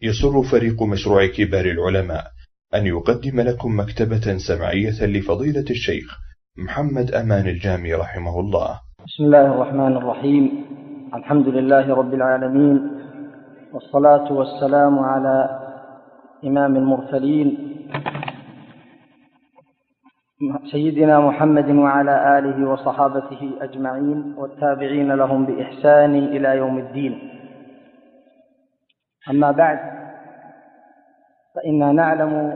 يسر فريق مشروع كبار العلماء أن يقدم لكم مكتبة سمعية لفضيلة الشيخ محمد أمان الجامي رحمه الله. بسم الله الرحمن الرحيم. الحمد لله رب العالمين، والصلاة والسلام على إمام المرسلين سيدنا محمد وعلى آله وصحابته أجمعين والتابعين لهم بإحسان إلى يوم الدين. أما بعد، فإننا نعلم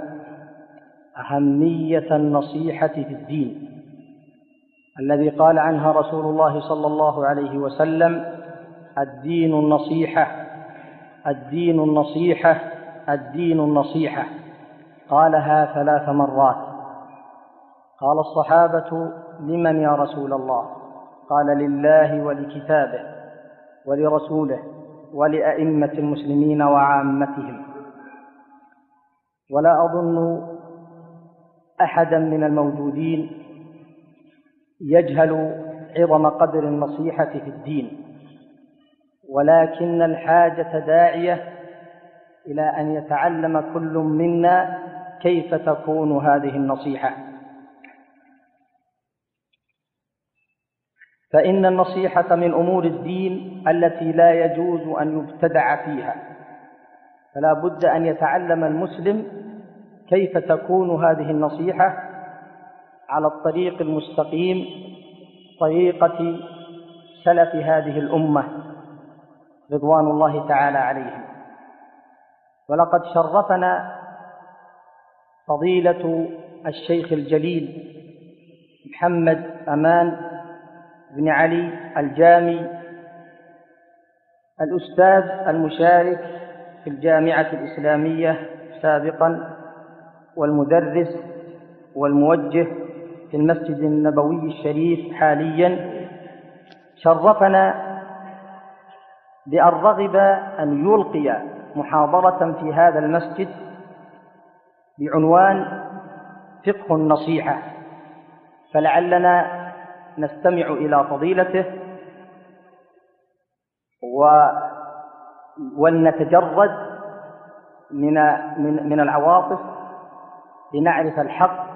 أهمية النصيحة في الدين الذي قال عنها رسول الله صلى الله عليه وسلم: الدين النصيحة، الدين النصيحة، الدين النصيحة. قالها 3 مرات. قال الصحابة: لمن يا رسول الله؟ قال: لله ولكتابه ولرسوله ولأئمة المسلمين وعامتهم. ولا أظن أحدا من الموجودين يجهل عظم قدر النصيحة في الدين، ولكن الحاجة داعية إلى أن يتعلم كل منا كيف تكون هذه النصيحة. فإن النصيحة من أمور الدين التي لا يجوز أن يبتدع فيها، فلا بد أن يتعلم المسلم كيف تكون هذه النصيحة على الطريق المستقيم، طريقة سلف هذه الأمة رضوان الله تعالى عليهم. ولقد شرفنا فضيلة الشيخ الجليل محمد أمان بن علي الجامي، الأستاذ المشارك في الجامعة الإسلامية سابقا، والمدرس والموجه في المسجد النبوي الشريف حاليا، شرفنا بأن رغب أن يلقي محاضرة في هذا المسجد بعنوان فقه النصيحة. فلعلنا نستمع إلى فضيلته ولنتجرد من العواطف لنعرف الحق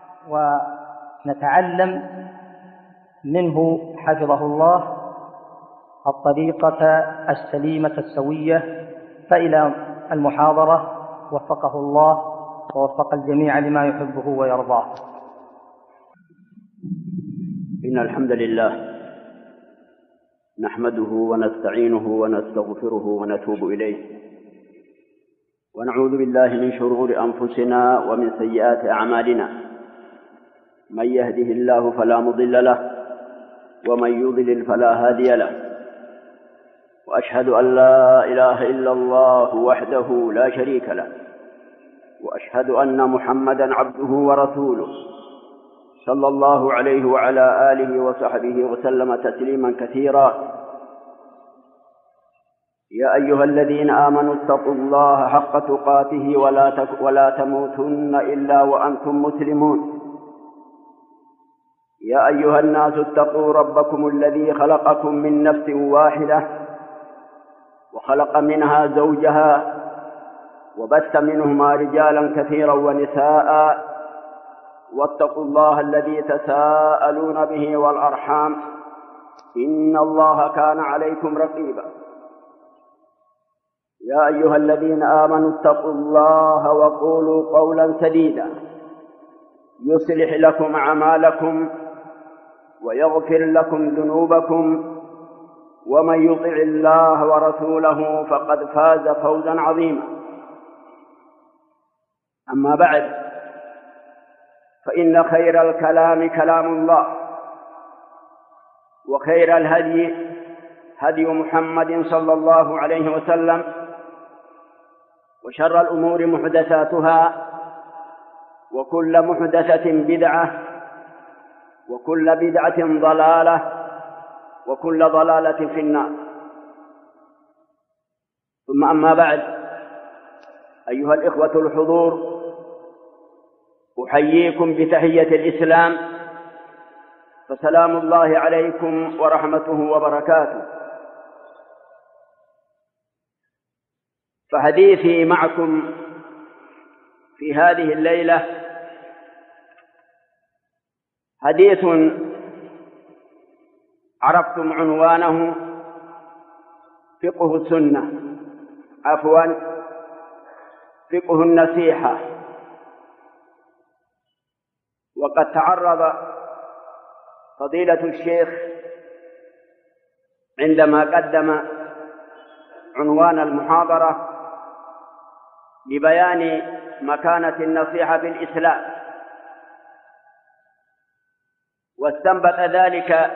ونتعلم منه حفظه الله الطريقة السليمة السوية. فإلى المحاضرة، وفقه الله ووفق الجميع لما يحبه ويرضاه. إن الحمد لله نحمده ونستعينه ونستغفره ونتوب إليه، ونعوذ بالله من شرور أنفسنا ومن سيئات أعمالنا. من يهده الله فلا مضل له، ومن يضلل فلا هادي له. وأشهد أن لا إله إلا الله وحده لا شريك له، وأشهد أن محمدًا عبده ورسوله صلى الله عليه وعلى آله وصحبه وسلم تسليمًا كثيرا. يا أيها الذين آمنوا اتقوا الله حق تقاته ولا تموتن إلا وأنتم مسلمون. يا أيها الناس اتقوا ربكم الذي خلقكم من نفس واحدة، وخلق منها زوجها، وبث منهما رجالا كثيرا ونساء. واتقوا الله الذي تساءلون به والأرحام، إن الله كان عليكم رقيبا. يا أيها الذين آمنوا اتقوا الله وقولوا قولا سديدا يصلح لكم أعمالكم ويغفر لكم ذنوبكم، ومن يطع الله ورسوله فقد فاز فوزا عظيما. أما بعد، فإن خير الكلام كلام الله، وخير الهدي هدي محمد صلى الله عليه وسلم، وشر الأمور محدثاتها، وكل محدثة بدعة، وكل بدعة ضلالة، وكل ضلالة في النار. ثم أما بعد، أيها الإخوة الحضور، أحييكم بتحية الإسلام، فسلام الله عليكم ورحمته وبركاته. فحديثي معكم في هذه الليلة حديث عرفتم عنوانه فقه السنة، فقه النصيحة. وقد تعرض فضيلة الشيخ عندما قدم عنوان المحاضرة لبيان مكانة النصيحة في الإسلام، واستنبط ذلك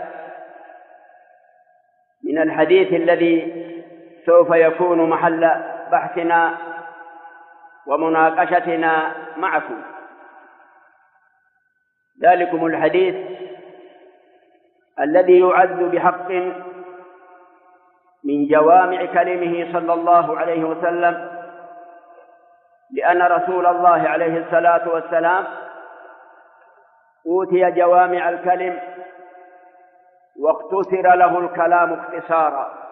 من الحديث الذي سوف يكون محل بحثنا ومناقشتنا معكم. ذلكم الحديث الذي يعد بحق من جوامع كلمه صلى الله عليه وسلم، لأن رسول الله عليه الصلاة والسلام أوتي جوامع الكلم واختصر له الكلام اختصارا.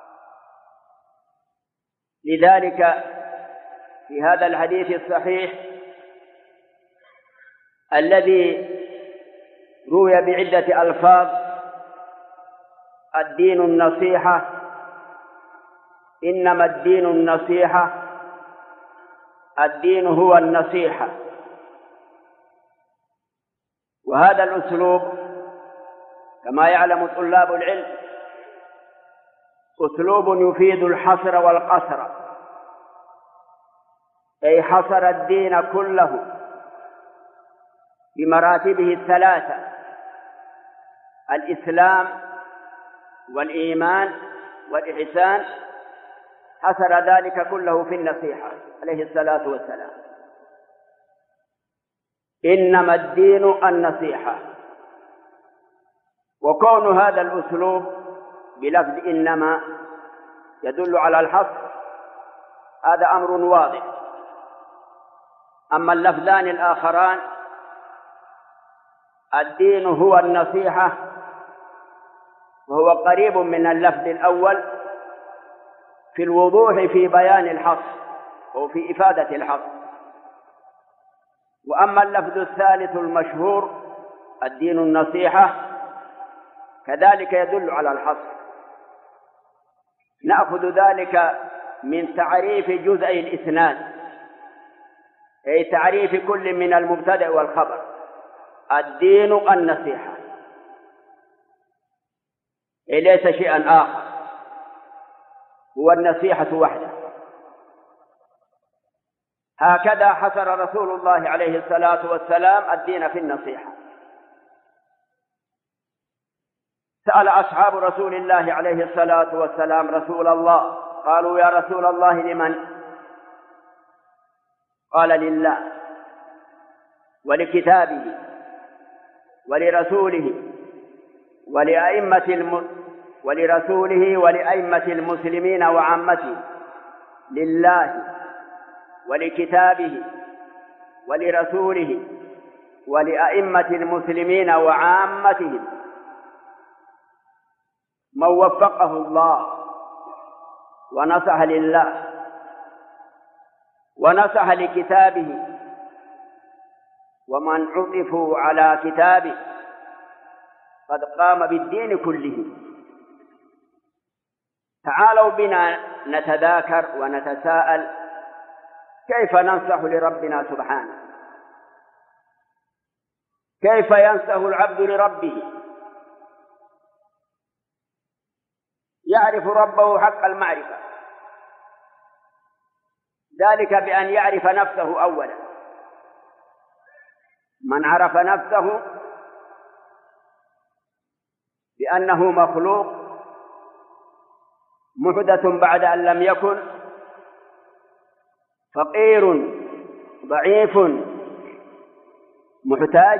لذلك في هذا الحديث الصحيح الذي روي بعدة ألفاظ: الدين النصيحة، إنما الدين النصيحة، الدين هو النصيحة. وهذا الأسلوب كما يعلم طلاب العلم أسلوب يفيد الحصر والقصر، أي حصر الدين كله بمراتبه الثلاثة: الإسلام والإيمان والإحسان، حصر ذلك كله في النصيحة عليه الصلاة والسلام. إنما الدين النصيحة. وكون هذا الأسلوب بلفظ إنما يدل على الحصر هذا أمر واضح. أما اللفظان الآخران: الدين هو النصيحة، وهو قريب من اللفظ الأول في الوضوح في بيان الحصر وفي إفادة الحصر. وأما اللفظ الثالث المشهور الدين النصيحة كذلك يدل على الحصر. نأخذ ذلك من تعريف جزئي الإسناد، أي تعريف كل من المبتدأ والخبر: الدين النصيحة، أي ليس شيئا آخر، هو النصيحة وحده. هكذا حصر رسول الله عليه الصلاة والسلام الدين في النصيحة. سأل أصحاب رسول الله عليه الصلاة والسلام رسول الله، قالوا: يا رسول الله لمن؟ قال: لله ولكتابه ولرسوله ولأئمة المسلمين وعامته. لله ولكتابه ولرسوله ولأئمة المسلمين وعامتهم. من وفقه الله ونصح لله ونصح لكتابه، ومن عطفوا على كتابه قد قام بالدين كله. تعالوا بنا نتذاكر ونتساءل: كيف ننصح لربنا سبحانه؟ كيف ينصح العبد لربه؟ يعرف ربه حق المعرفة، ذلك بأن يعرف نفسه أولا. من عرف نفسه بأنه مخلوق محدث بعد أن لم يكن، فقير ضعيف محتاج،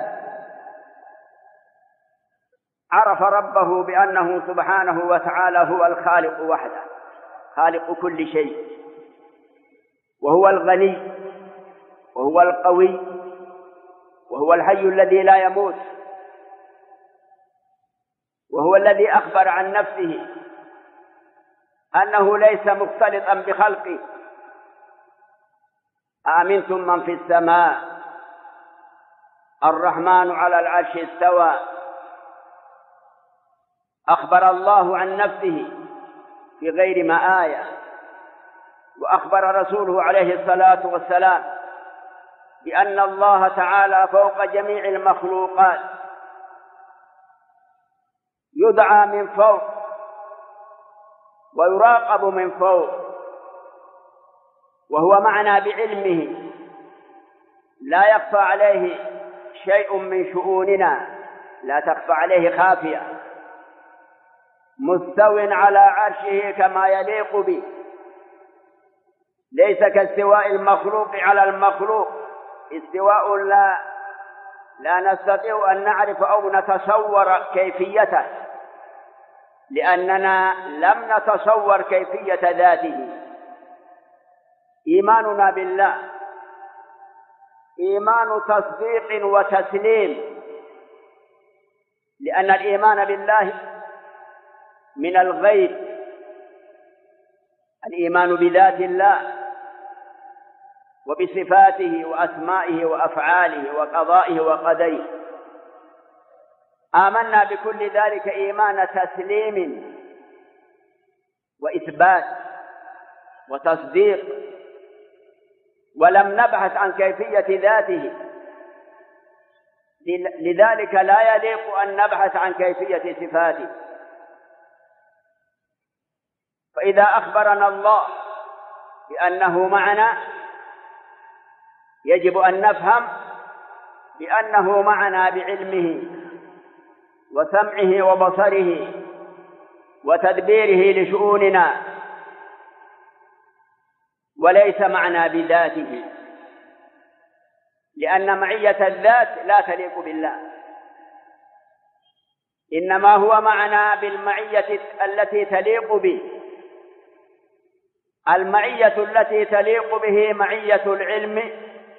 عرف ربه بأنه سبحانه وتعالى هو الخالق وحده، خالق كل شيء، وهو الغني وهو القوي وهو الحي الذي لا يموت، وهو الذي أخبر عن نفسه أنه ليس مختلطا بخلقه، أأمنتم من في السماء الرحمن على العرش استوى. أخبر الله عن نفسه في غير ما آية، وأخبر رسوله عليه الصلاة والسلام بأن الله تعالى فوق جميع المخلوقات، يدعى من فوق ويراقب من فوق، وهو معنا بعلمه، لا يخفى عليه شيء من شؤوننا، لا تخفى عليه خافية، مستو على عرشه كما يليق به، ليس كاستواء المخلوق على المخلوق، استواء لا نستطيع أن نعرف أو نتصور كيفيته، لأننا لم نتصور كيفية ذاته. إيماننا بالله إيمان تصديق وتسليم، لأن الإيمان بالله من الغيب، الإيمان بذات الله وبصفاته وأسمائه وأفعاله وقضائه وقدره. آمنا بكل ذلك إيمان تسليم وإثبات وتصديق، ولم نبحث عن كيفية ذاته، لذلك لا يليق أن نبحث عن كيفية صفاته. فإذا أخبرنا الله بأنه معنا، يجب أن نفهم بأنه معنا بعلمه وسمعه وبصره وتدبيره لشؤوننا، وليس معنا بذاته، لأن معية الذات لا تليق بالله، إنما هو معنا بالمعية التي تليق به. المعية التي تليق به معية العلم،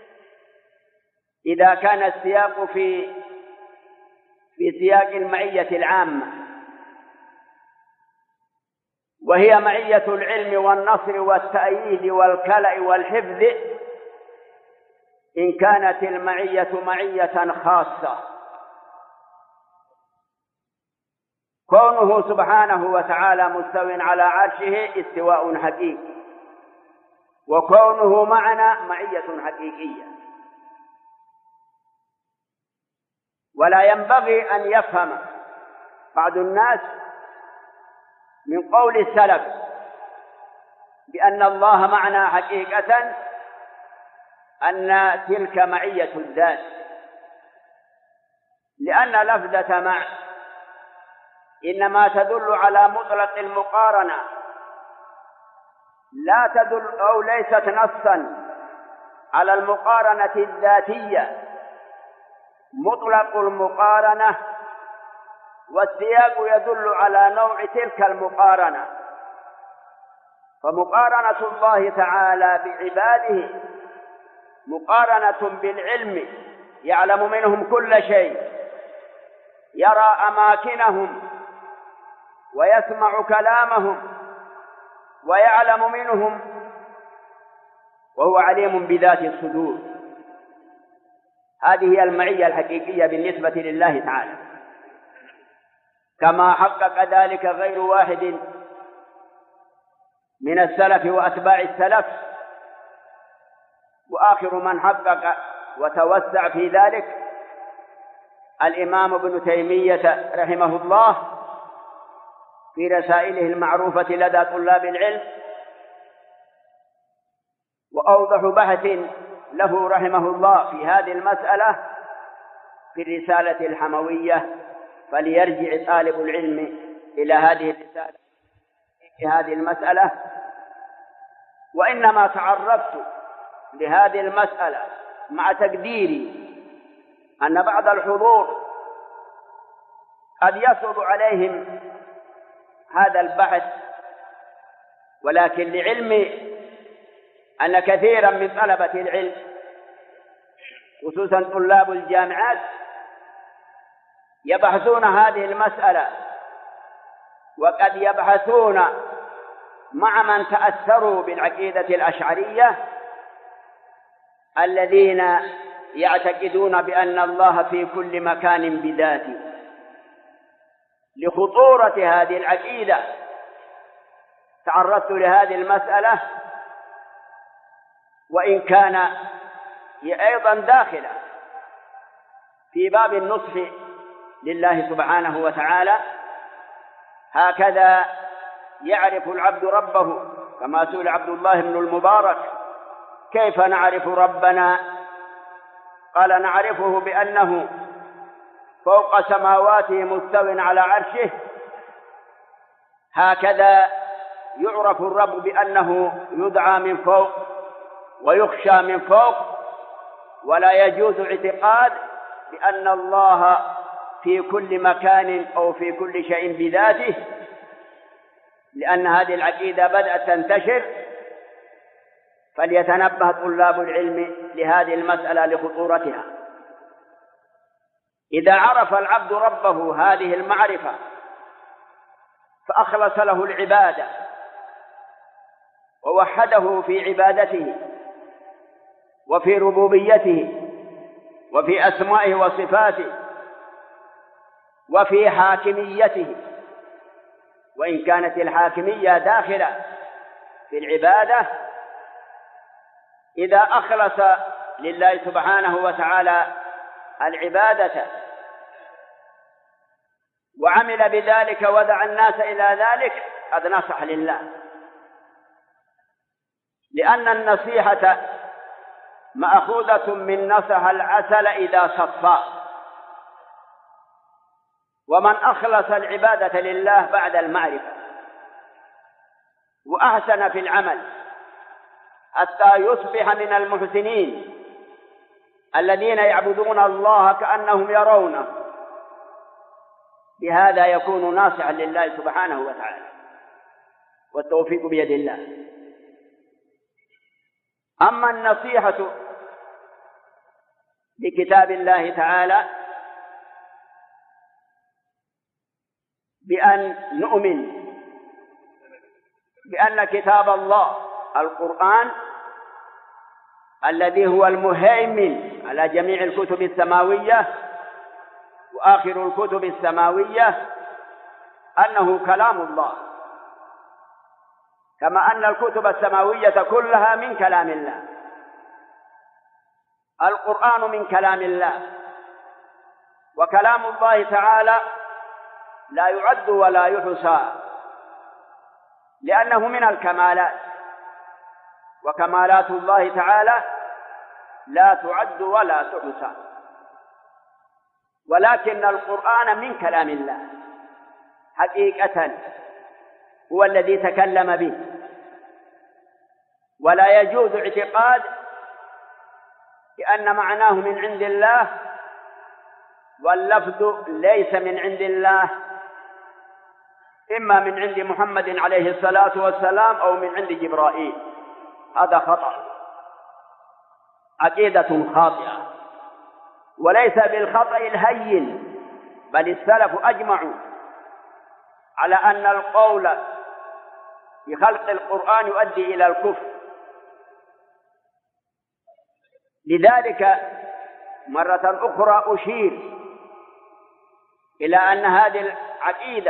إذا كان السياق في سياق المعية العامة، وهي معية العلم والنصر والتأييد والكلأ والحفظ، إن كانت المعية معية خاصة. كونه سبحانه وتعالى مستو على عرشه استواء حقيقي، وكونه معنا معية حقيقية. ولا ينبغي أن يفهم بعض الناس من قول السلف بأن الله معنا حقيقة أن تلك معية الذات، لأن لفظة مع إنما تدل على مطلق المقارنة، لا تدل أو ليست نصا على المقارنة الذاتية. مطلق المقارنة والسياق يدل على نوع تلك المقارنة. فمقارنة الله تعالى بعباده مقارنة بالعلم، يعلم منهم كل شيء، يرى أماكنهم ويسمع كلامهم ويعلم منهم، وهو عليم بذات الصدور. هذه هي المعية الحقيقية بالنسبة لله تعالى، كما حقق ذلك غير واحد من السلف وأتباع السلف. وآخر من حقق وتوسع في ذلك الإمام ابن تيمية رحمه الله في رسائله المعروفة لدى طلاب العلم، وأوضح بحث له رحمه الله في هذه المسألة في الرسالة الحموية، فليرجع طالب العلم إلى هذه الرسالة في هذه المسألة. وإنما تعرفت لهذه المسألة مع تقديري أن بعض الحضور قد يصعب عليهم هذا البحث، ولكن لعلمي أن كثيرا من طلبة العلم خصوصا طلاب الجامعات يبحثون هذه المسألة، وقد يبحثون مع من تأثروا بالعقيدة الأشعرية الذين يعتقدون بأن الله في كل مكان بذاته. لخطورة هذه العقيدة تعرضت لهذه المسألة، وإن كان هي أيضا داخلة في باب النصح لله سبحانه وتعالى. هكذا يعرف العبد ربه، كما سئل عبد الله بن المبارك: كيف نعرف ربنا؟ قال: نعرفه بأنه فوق سماواته مستو على عرشه. هكذا يعرف الرب بأنه يدعى من فوق ويخشى من فوق، ولا يجوز اعتقاد بأن الله في كل مكان أو في كل شيء بذاته، لأن هذه العقيدة بدأت تنتشر. فليتنبه طلاب العلم لهذه المسألة لخطورتها. إذا عرف العبد ربه هذه المعرفة فأخلص له العبادة ووحده في عبادته وفي ربوبيته وفي أسمائه وصفاته وفي حاكميته، وإن كانت الحاكمية داخلة في العبادة، إذا أخلص لله سبحانه وتعالى العبادة وعمل بذلك ودعا الناس إلى ذلك قد نصح لله، لأن النصيحة مأخوذة من نصح العسل إذا صفى. ومن أخلص العبادة لله بعد المعرفة وأحسن في العمل حتى يصبح من المحسنين الذين يعبدون الله كأنهم يرونه، بهذا يكون ناصحا لله سبحانه وتعالى، والتوفيق بيد الله. أما النصيحة لكتاب الله تعالى بأن نؤمن بأن كتاب الله القرآن الذي هو المهيمن على جميع الكتب السماوية وآخر الكتب السماوية أنه كلام الله، كما أن الكتب السماوية كلها من كلام الله. القرآن من كلام الله، وكلام الله تعالى لا يعد ولا يحصى، لأنه من الكمالات، وكمالات الله تعالى لا تعد ولا تحصى. ولكن القرآن من كلام الله حقيقة، هو الذي تكلم به، ولا يجوز اعتقاد بأن معناه من عند الله واللفظ ليس من عند الله، إما من عند محمد عليه الصلاة والسلام أو من عند جبرائيل. هذا خطأ، عقيدة خاطئة، وليس بالخطأ الهين، بل السلف أجمعوا على أن القول بخلق القرآن يؤدي إلى الكفر. لذلك مرة أخرى أشير إلى أن هذه العقيدة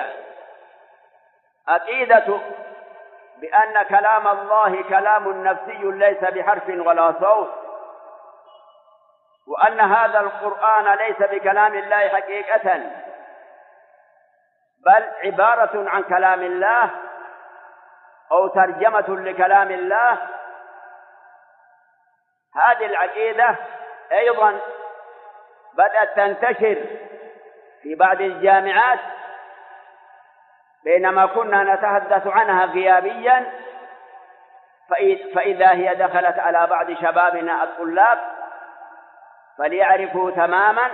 عقيدة بأن كلام الله كلام نفسي ليس بحرف ولا صوت، وأن هذا القرآن ليس بكلام الله حقيقة، بل عبارة عن كلام الله أو ترجمة لكلام الله. هذه العقيدة أيضا بدأت تنتشر في بعض الجامعات، بينما كنا نتحدث عنها غيابيا، فإذا هي دخلت على بعض شبابنا الطلاب فليعرفوا تماما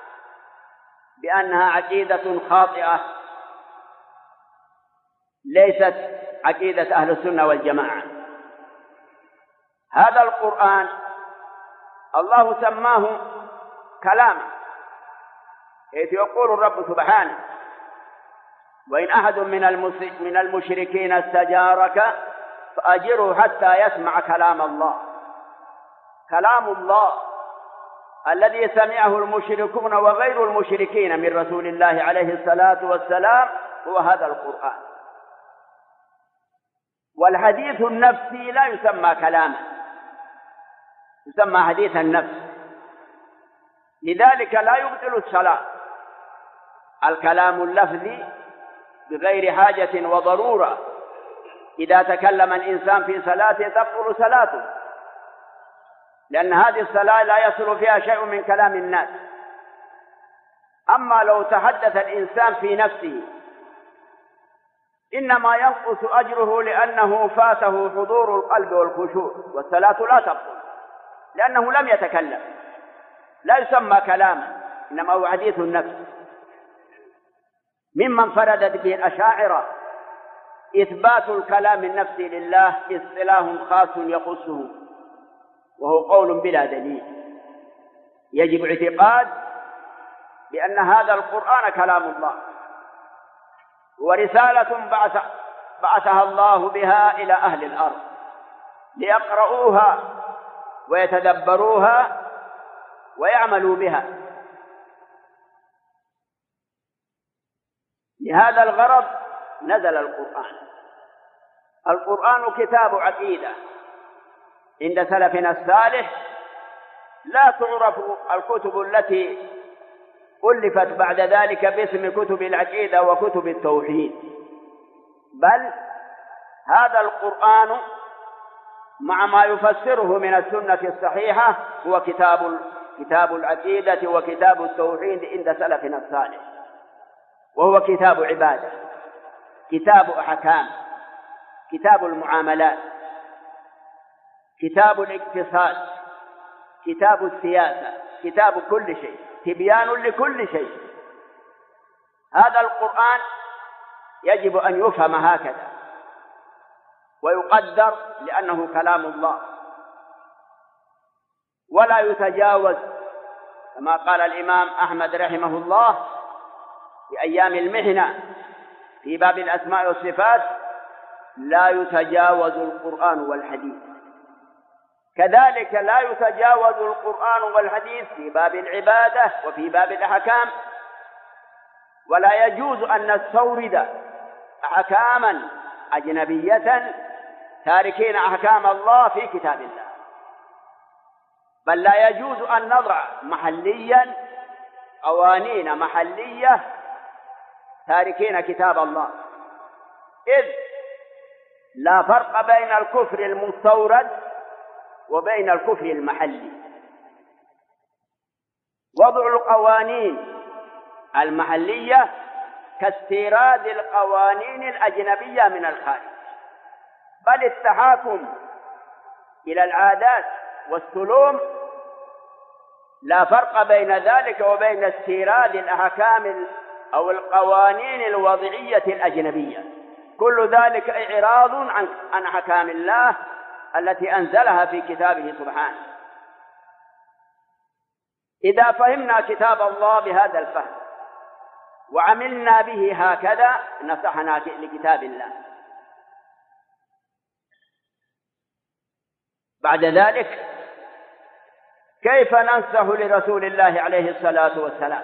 بأنها عقيدة خاطئة، ليست عقيدة أهل السنة والجماعة. هذا القرآن الله سماه كلاما، حيث يقول الرب سبحانه: وإن أحد من المشركين استجارك فأجره حتى يسمع كلام الله. كلام الله الذي سمعه المشركون وغير المشركين من رسول الله عليه الصلاة والسلام هو هذا القرآن. والحديث النفسي لا يسمى كلاما، يسمى حديث النفس، لذلك لا يبطل الصلاة الكلام اللفظي بغير حاجة وضرورة. إذا تكلم الإنسان في صلاته تبطل صلاته، لأن هذه الصلاة لا يصل فيها شيء من كلام الناس. أما لو تحدث الإنسان في نفسه إنما ينقص أجره لأنه فاته حضور القلب والخشوع، والصلاة لا تبطل لأنه لم يتكلم، لا يسمى كلاما، إنما هو حديث النفس. ممن فردت به الأشاعرة إثبات الكلام النفسي لله اصطلاح خاص يخصه، وهو قول بلا دليل. يجب اعتقاد بأن هذا القرآن كلام الله، ورسالة بعثها الله بها إلى أهل الأرض ليقرؤوها ويتدبروها ويعملوا بها. لهذا الغرض نزل القرآن. القرآن كتاب عقيدة عند سلفنا الصالح، لا تعرف الكتب التي ألفت بعد ذلك باسم كتب العقيدة وكتب التوحيد، بل هذا القرآن مع ما يفسره من السنة الصحيحة هو كتاب العقيدة وكتاب التوحيد عند سلفنا الصالح، وهو كتاب عبادة، كتاب أحكام، كتاب المعاملات، كتاب الاقتصاد، كتاب السياسة، كتاب كل شيء، تبيان لكل شيء. هذا القرآن يجب أن يفهم هكذا ويقدر لأنه كلام الله، ولا يتجاوز كما قال الإمام أحمد رحمه الله في أيام المحنة في باب الأسماء والصفات: لا يتجاوز القرآن والحديث. كذلك لا يتجاوز القرآن والحديث في باب العبادة وفي باب الأحكام، ولا يجوز أن نستورد أحكاما أجنبية تاركين أحكام الله في كتاب الله، بل لا يجوز أن نضع محليا قوانين محلية تاركين كتاب الله، إذ لا فرق بين الكفر المستورد وبين الكفر المحلي. وضع القوانين المحلية كاستيراد القوانين الأجنبية من الخارج، بل التحاكم إلى العادات والسلوم لا فرق بين ذلك وبين استيراد الأحكام أو القوانين الوضعية الأجنبية. كل ذلك إعراض عن أحكام الله التي أنزلها في كتابه سبحانه. إذا فهمنا كتاب الله بهذا الفهم وعملنا به هكذا نصحنا لكتاب الله. بعد ذلك كيف ننصح لرسول الله عليه الصلاة والسلام؟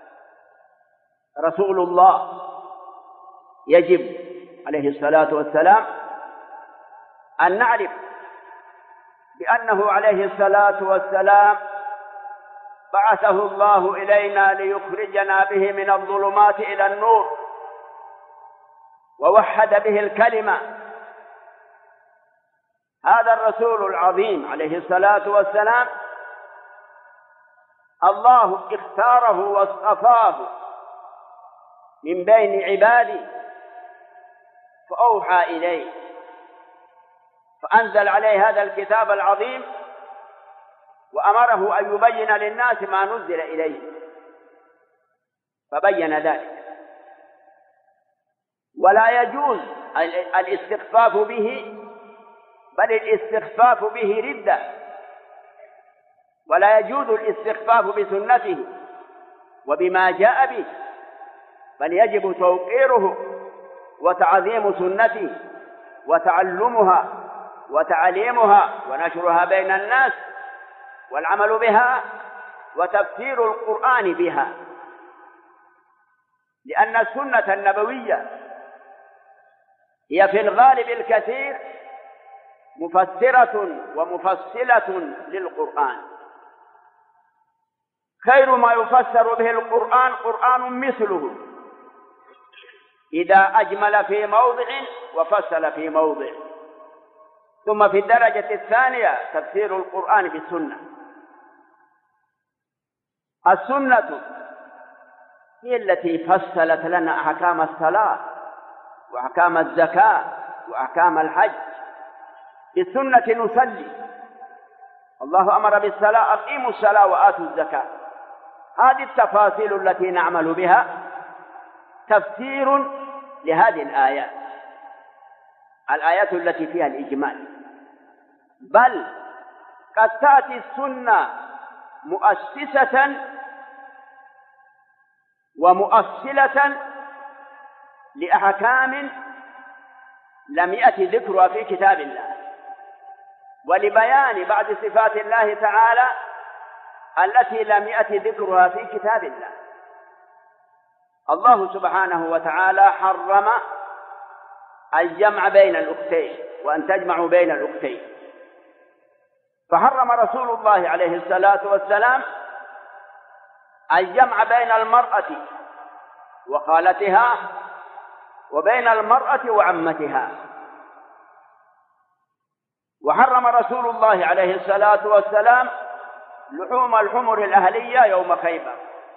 رسول الله يجب عليه الصلاة والسلام أن نعرف بأنه عليه الصلاة والسلام بعثه الله إلينا ليخرجنا به من الظلمات إلى النور، ووحد به الكلمة. هذا الرسول العظيم عليه الصلاة والسلام الله اختاره واصطفاه من بين عباده، فأوحى إليه فأنزل عليه هذا الكتاب العظيم، وأمره أن يبين للناس ما نزل إليه، فبين ذلك. ولا يجوز الاستخفاف به، بل الاستخفاف به ردة، ولا يجوز الاستخفاف بسنته وبما جاء به، بل يجب توقيره وتعظيم سنته وتعلمها وتعليمها ونشرها بين الناس والعمل بها وتفسير القرآن بها، لأن السنة النبوية هي في الغالب الكثير مفسرة ومفصلة للقرآن. خير ما يفسر به القرآن قرآن مثله، إذا أجمل في موضع وفصل في موضع. ثم في الدرجة الثانية تفسير القرآن بالسنة. السنة هي التي فصلت لنا أحكام الصلاة وأحكام الزكاة وأحكام الحج. بالسنة نصلي، الله أمر بالصلاة: أقيموا الصلاة وآتوا الزكاة. هذه التفاصيل التي نعمل بها تفسير لهذه الآيات التي فيها الإجمال. بل قد تأتي السنة مؤسسة ومؤصلة لأحكام لم يأتي ذكرها في كتاب الله، ولبيان بعض صفات الله تعالى التي لم يأتي ذكرها في كتاب الله. الله سبحانه وتعالى حرم الجمع بين الأختين، وأن تجمعوا بين الأختين، فحرم رسول الله عليه الصلاة والسلام الجمع بين المرأة وخالتها وبين المرأة وعمتها. وحرم رسول الله عليه الصلاة والسلام لحوم الحمر الأهلية يوم خيبر،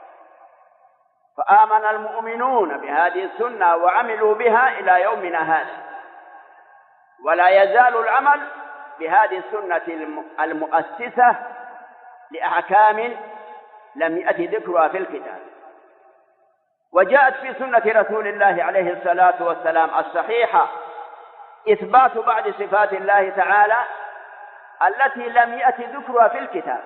فآمن المؤمنون بهذه السنة وعملوا بها إلى يومنا هذا، ولا يزال العمل بهذه السنة المؤسسة لأحكام لم يأتي ذكرها في الكتاب. وجاءت في سنة رسول الله عليه الصلاة والسلام الصحيحة إثبات بعض صفات الله تعالى التي لم يأتي ذكرها في الكتاب.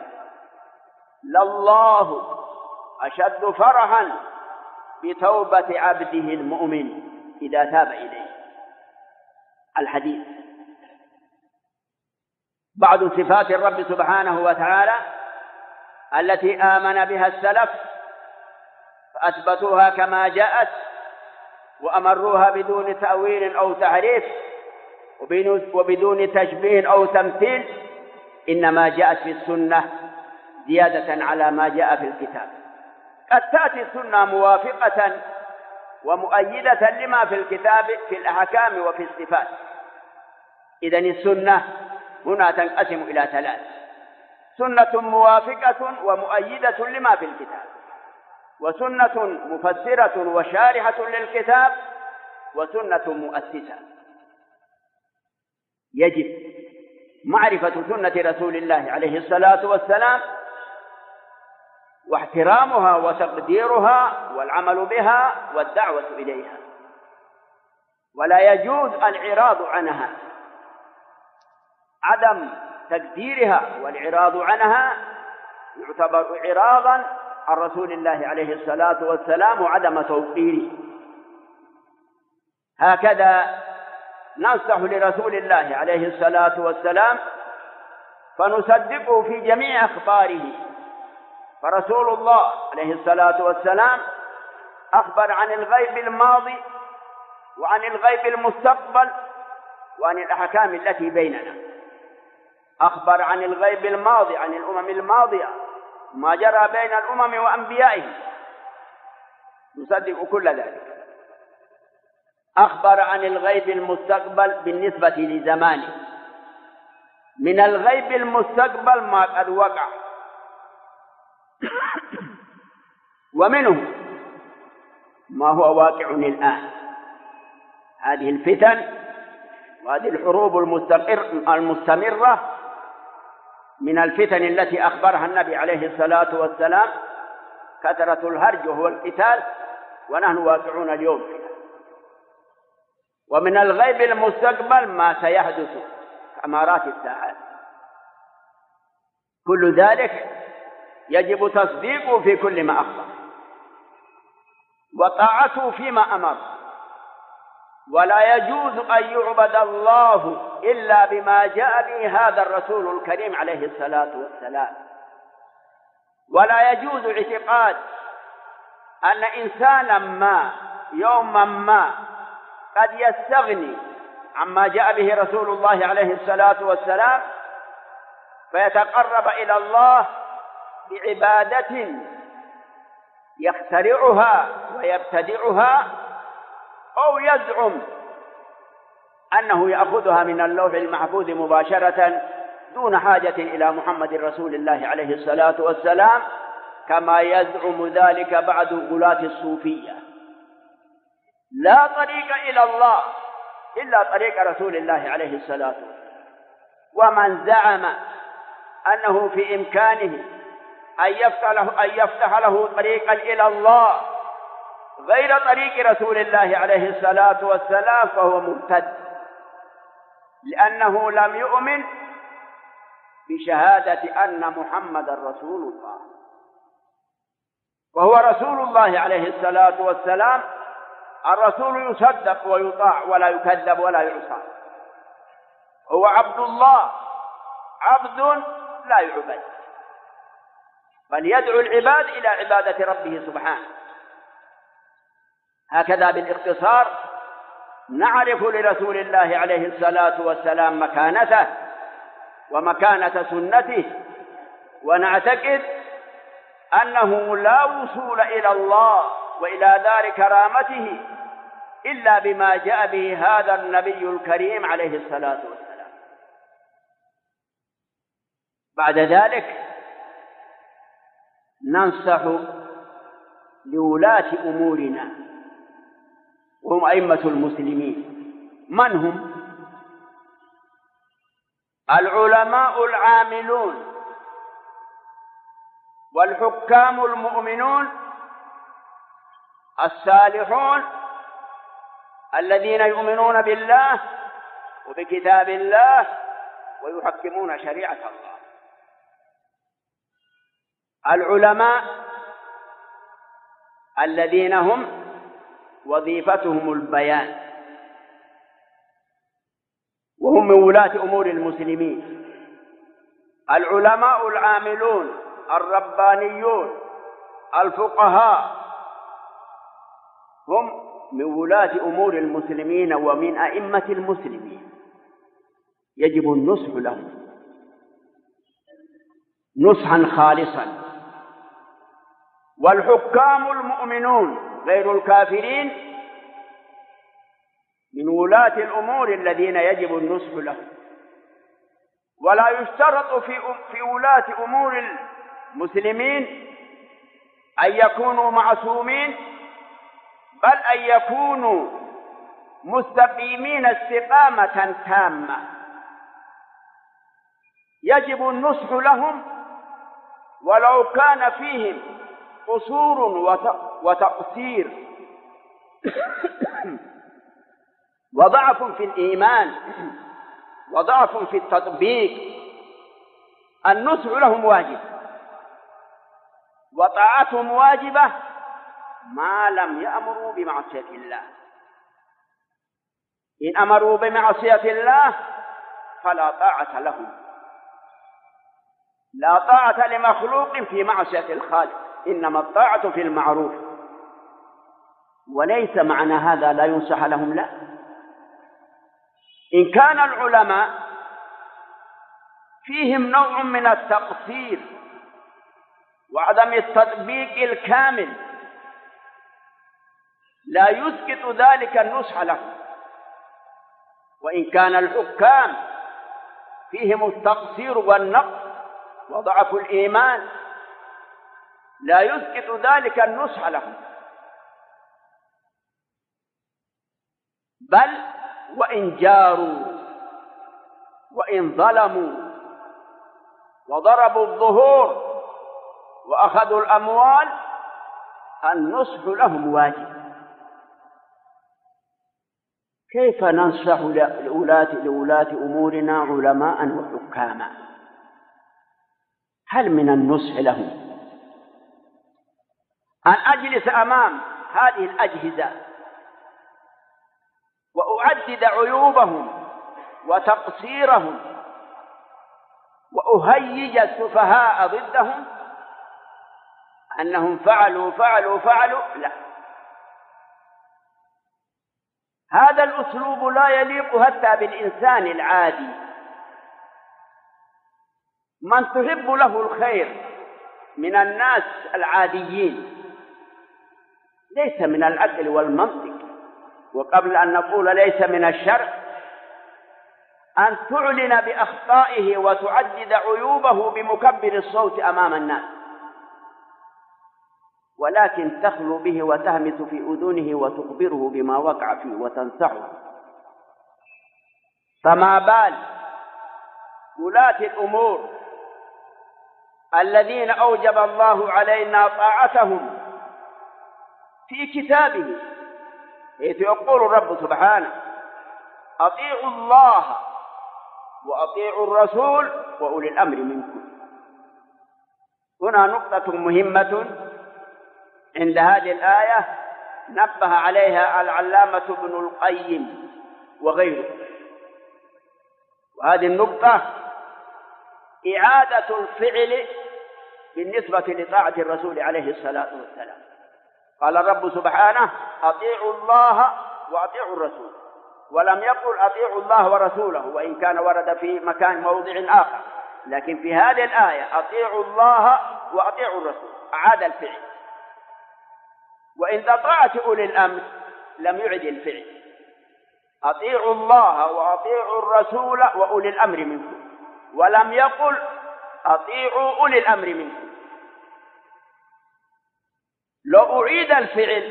لله أشد فرحا بتوبة عبده المؤمن إذا تاب إليه. الحديث. بعض صفات الرب سبحانه وتعالى التي آمن بها السلف فأثبتوها كما جاءت وأمروها بدون تأويل أو تحريف وبدون تشبيه أو تمثيل، إنما جاءت في السنة زيادة على ما جاء في الكتاب. قد تأتي السنة موافقة ومؤيدة لما في الكتاب في الأحكام وفي الصفات. إذن السنة هنا تنقسم إلى ثلاث: سنة موافقة ومؤيدة لما في الكتاب، وسنة مفسرة وشارحة للكتاب، وسنة مؤسسة. يجب معرفة سنة رسول الله عليه الصلاة والسلام واحترامها وتقديرها والعمل بها والدعوة إليها، ولا يجوز الإعراض عنها. عدم تقديرها والإعراض عنها يعتبر إعراضا عن رسول الله عليه الصلاة والسلام وعدم توقيره. هكذا ننصح لرسول الله عليه الصلاة والسلام فنصدقه في جميع أخباره. فرسول الله عليه الصلاة والسلام أخبر عن الغيب الماضي وعن الغيب المستقبل وعن الأحكام التي بيننا. أخبر عن الغيب الماضي عن الأمم الماضية ما جرى بين الأمم وأنبيائهم، نصدق كل ذلك. أخبر عن الغيب المستقبل بالنسبة لزمانه، من الغيب المستقبل ما قد وقع، ومنه ما هو واقع الآن. هذه الفتن وهذه الحروب المستمرة من الفتن التي أخبرها النبي عليه الصلاة والسلام كثرة الهرج وهو القتال، ونحن واقعون اليوم فيها. ومن الغيب المستقبل ما سيحدث كأمارات الساعات. كل ذلك يجب تصديقه في كل ما أخبر وطاعته فيما أمر، ولا يجوز أن يعبد الله إلا بما جاء به هذا الرسول الكريم عليه الصلاة والسلام. ولا يجوز اعتقاد أن إنسانا ما يوما ما قد يستغني عما جاء به رسول الله عليه الصلاة والسلام فيتقرب إلى الله بعبادة يخترعها ويبتدعها، أو يزعم أنه يأخذها من اللوح المحفوظ مباشرة دون حاجة إلى محمد رسول الله عليه الصلاة والسلام، كما يزعم ذلك بعض غلاة الصوفية. لا طريق إلى الله إلا طريق رسول الله عليه الصلاة والسلام. ومن زعم أنه في إمكانه أن يفتح له طريقا إلى الله غير طريق رسول الله عليه الصلاة والسلام فهو مرتد، لأنه لم يؤمن بشهادة أن محمد رسول الله. وهو رسول الله عليه الصلاة والسلام، الرسول يصدق ويطاع ولا يكذب ولا يعصى. هو عبد الله، عبد لا يعبد، بل يدعو العباد إلى عبادة ربه سبحانه. هكذا بالاختصار نعرف لرسول الله عليه الصلاة والسلام مكانته ومكانة سنته، ونعتقد أنه لا وصول إلى الله وإلى دار كرامته إلا بما جاء به هذا النبي الكريم عليه الصلاة والسلام. بعد ذلك ننصح لولاة أمورنا وهم أئمة المسلمين. من هم؟ العلماء العاملون والحكام المؤمنون الصالحون الذين يؤمنون بالله وبكتاب الله ويحكمون شريعة الله. العلماء الذين هم وظيفتهم البيان وهم من ولاة أمور المسلمين. العلماء العاملون الربانيون الفقهاء هم من ولاة أمور المسلمين ومن أئمة المسلمين، يجب النصح لهم نصحا خالصا. والحكام المؤمنون غير الكافرين من ولاة الأمور الذين يجب النصح لهم. ولا يشترط في ولاة أمور المسلمين أن يكونوا معصومين، بل أن يكونوا مستقيمين استقامة تامة. يجب النصح لهم ولو كان فيهم قصور وتقصير وضعف في الإيمان وضعف في التطبيق. النصح لهم واجب وطاعتهم واجبة ما لم يأمروا بمعصية الله. إن أمروا بمعصية الله فلا طاعة لهم. لا طاعة لمخلوق في معصية الخالق، إنما الطاعة في المعروف. وليس معنى هذا لا ينصح لهم، لا. إن كان العلماء فيهم نوع من التقصير وعدم التطبيق الكامل لا يسقط ذلك النصح لهم. وإن كان الحكام فيهم التقصير والنقص وضعف الإيمان لا يسقط ذلك النصح لهم، بل وإن جاروا وإن ظلموا وضربوا الظهور وأخذوا الأموال النصح لهم واجب. كيف ننصح لولاة أمورنا علماء وحكاما؟ هل من النصح لهم أن أجلس أمام هذه الأجهزة وأعدد عيوبهم وتقصيرهم وأهيج السفهاء ضدهم؟ أنهم فعلوا، لا، هذا الأسلوب لا يليق حتى بالإنسان العادي من تحب له الخير من الناس العاديين، ليس من العقل والمنطق. وقبل أن نقول ليس من الشرع أن تعلن بأخطائه وتعدد عيوبه بمكبر الصوت أمام الناس، ولكن تخلو به وتهمس في أذنه وتخبره بما وقع فيه وتنصحه. فما بال ولاة الأمور الذين أوجب الله علينا طاعتهم في كتابه، حيث يقول الرب سبحانه: أطيعوا الله وأطيعوا الرسول وأولي الأمر منكم. هنا نقطة مهمة عند هذه الآية نبه عليها العلامة ابن القيم وغيره، وهذه النقطة إعادة الفعل بالنسبة لطاعة الرسول عليه الصلاة والسلام. قال الرب سبحانه: أطيعوا الله وأطيعوا الرسول، ولم يقل أطيعوا الله ورسوله، وإن كان ورد في مكان موضع آخر، لكن في هذه الآية أطيعوا الله وأطيعوا الرسول، أعاد الفعل. وإن طاعة أولي الأمر لم يعد الفعل، أطيعوا الله وأطيعوا الرسول وأولي الأمر منكم، ولم يقل أطيعوا أولي الأمر منكم. لو أعيد الفعل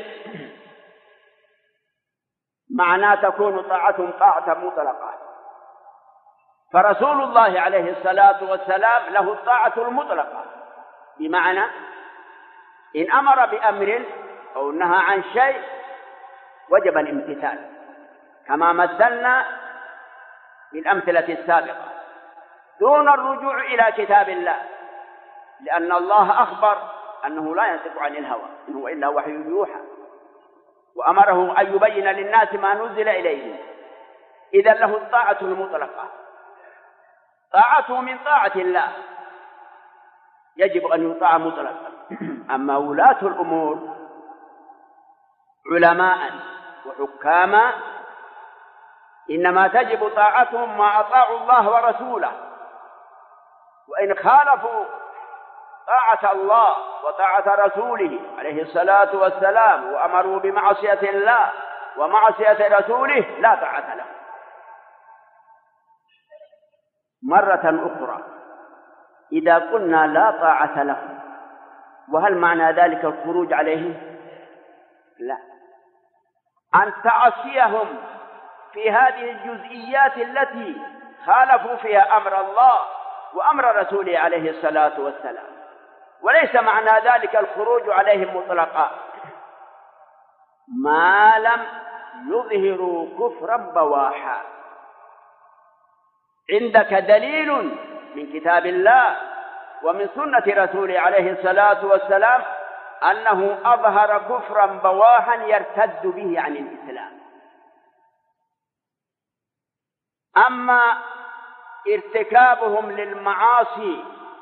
معناه تكون طاعتهم طاعة مطلقة، فرسول الله عليه الصلاة والسلام له الطاعة المطلقة، بمعنى إن أمر بأمر أو نهى عن شيء وجب الامتثال، كما مثلنا بالأمثلة السابقة، دون الرجوع إلى كتاب الله، لأن الله أخبر أنه لا ينطق عن الهوى، إن هو إلا وحي يوحى، وأمره أن يبين للناس ما نزل إليهم. إذن له الطاعة المطلقة، طاعته من طاعة الله يجب أن يطاع مطلقا. أما ولاة الأمور علماء وحكاما إنما تجب طاعتهم ما أطاعوا الله ورسوله، وإن خالفوا طاعة الله وطاعة رسوله عليه الصلاة والسلام وأمروا بمعصية الله ومعصية رسوله لا طاعة له. مرة أخرى، إذا قلنا لا طاعة له، وهل معنى ذلك الخروج عليهم؟ لا، أن تعصيهم في هذه الجزئيات التي خالفوا فيها أمر الله وأمر رسوله عليه الصلاة والسلام، وليس معنى ذلك الخروج عليهم مطلقا، ما لم يظهروا كفرا بواحا. عندك دليل من كتاب الله ومن سنة رسوله عليه الصلاة والسلام أنه أظهر كفرا بواحا يرتد به عن الإسلام. أما ارتكابهم للمعاصي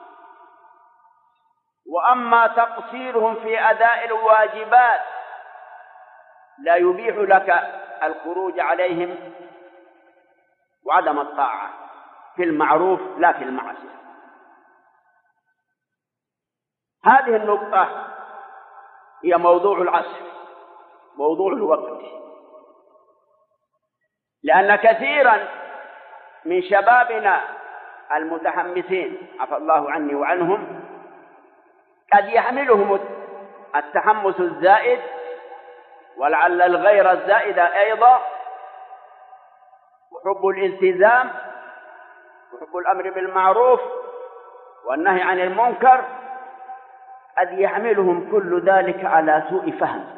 وأما تقصيرهم في أداء الواجبات لا يبيح لك الخروج عليهم وعدم الطاعة في المعروف لا في المعصية. هذه النقطة هي موضوع العصر، موضوع الوقت، لأن كثيرا من شبابنا المتحمسين عفى الله عني وعنهم قد يحملهم التحمس الزائد ولعل الغير الزائدة أيضا، وحب الالتزام وحب الأمر بالمعروف والنهي عن المنكر، قد يحملهم كل ذلك على سوء فهم،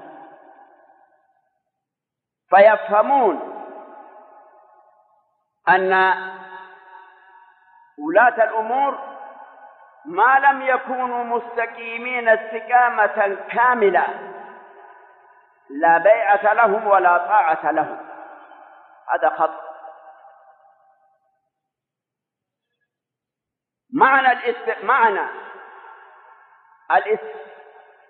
فيفهمون أن ولاة الأمور ما لم يكونوا مستقيمين استقامة كاملة لا بيعة لهم ولا طاعة لهم. هذا خطأ. معنى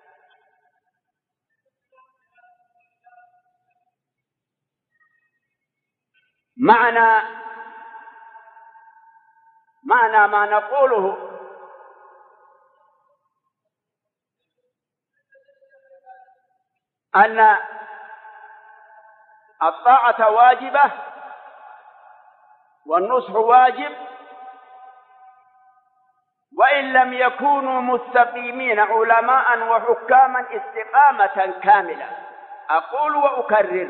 معنى ما نقوله أن الطاعة واجبة والنصح واجب، وإن لم يكونوا مستقيمين علماء وحكاما استقامة كاملة. أقول وأكرر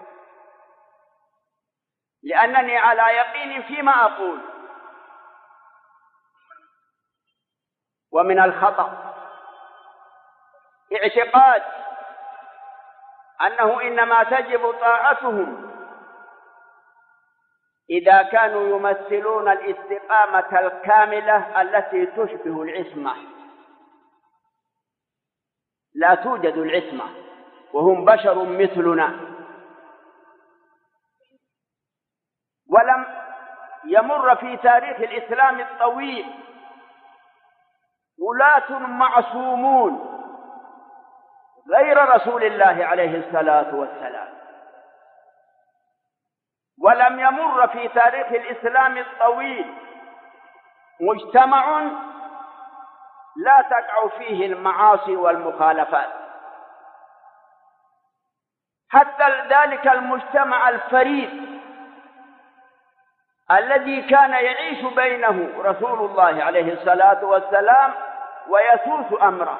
لأنني على يقين فيما أقول. ومن الخطأ اعتقاد أنه إنما تجب طاعتهم إذا كانوا يمثلون الاستقامة الكاملة التي تشبه العصمة. لا توجد العصمة وهم بشر مثلنا. ولم يمر في تاريخ الإسلام الطويل ولاة معصومون غير رسول الله عليه الصلاة والسلام، ولم يمر في تاريخ الإسلام الطويل مجتمع لا تقع فيه المعاصي والمخالفات. حتى ذلك المجتمع الفريد الذي كان يعيش بينه رسول الله عليه الصلاة والسلام ويسوس أمره،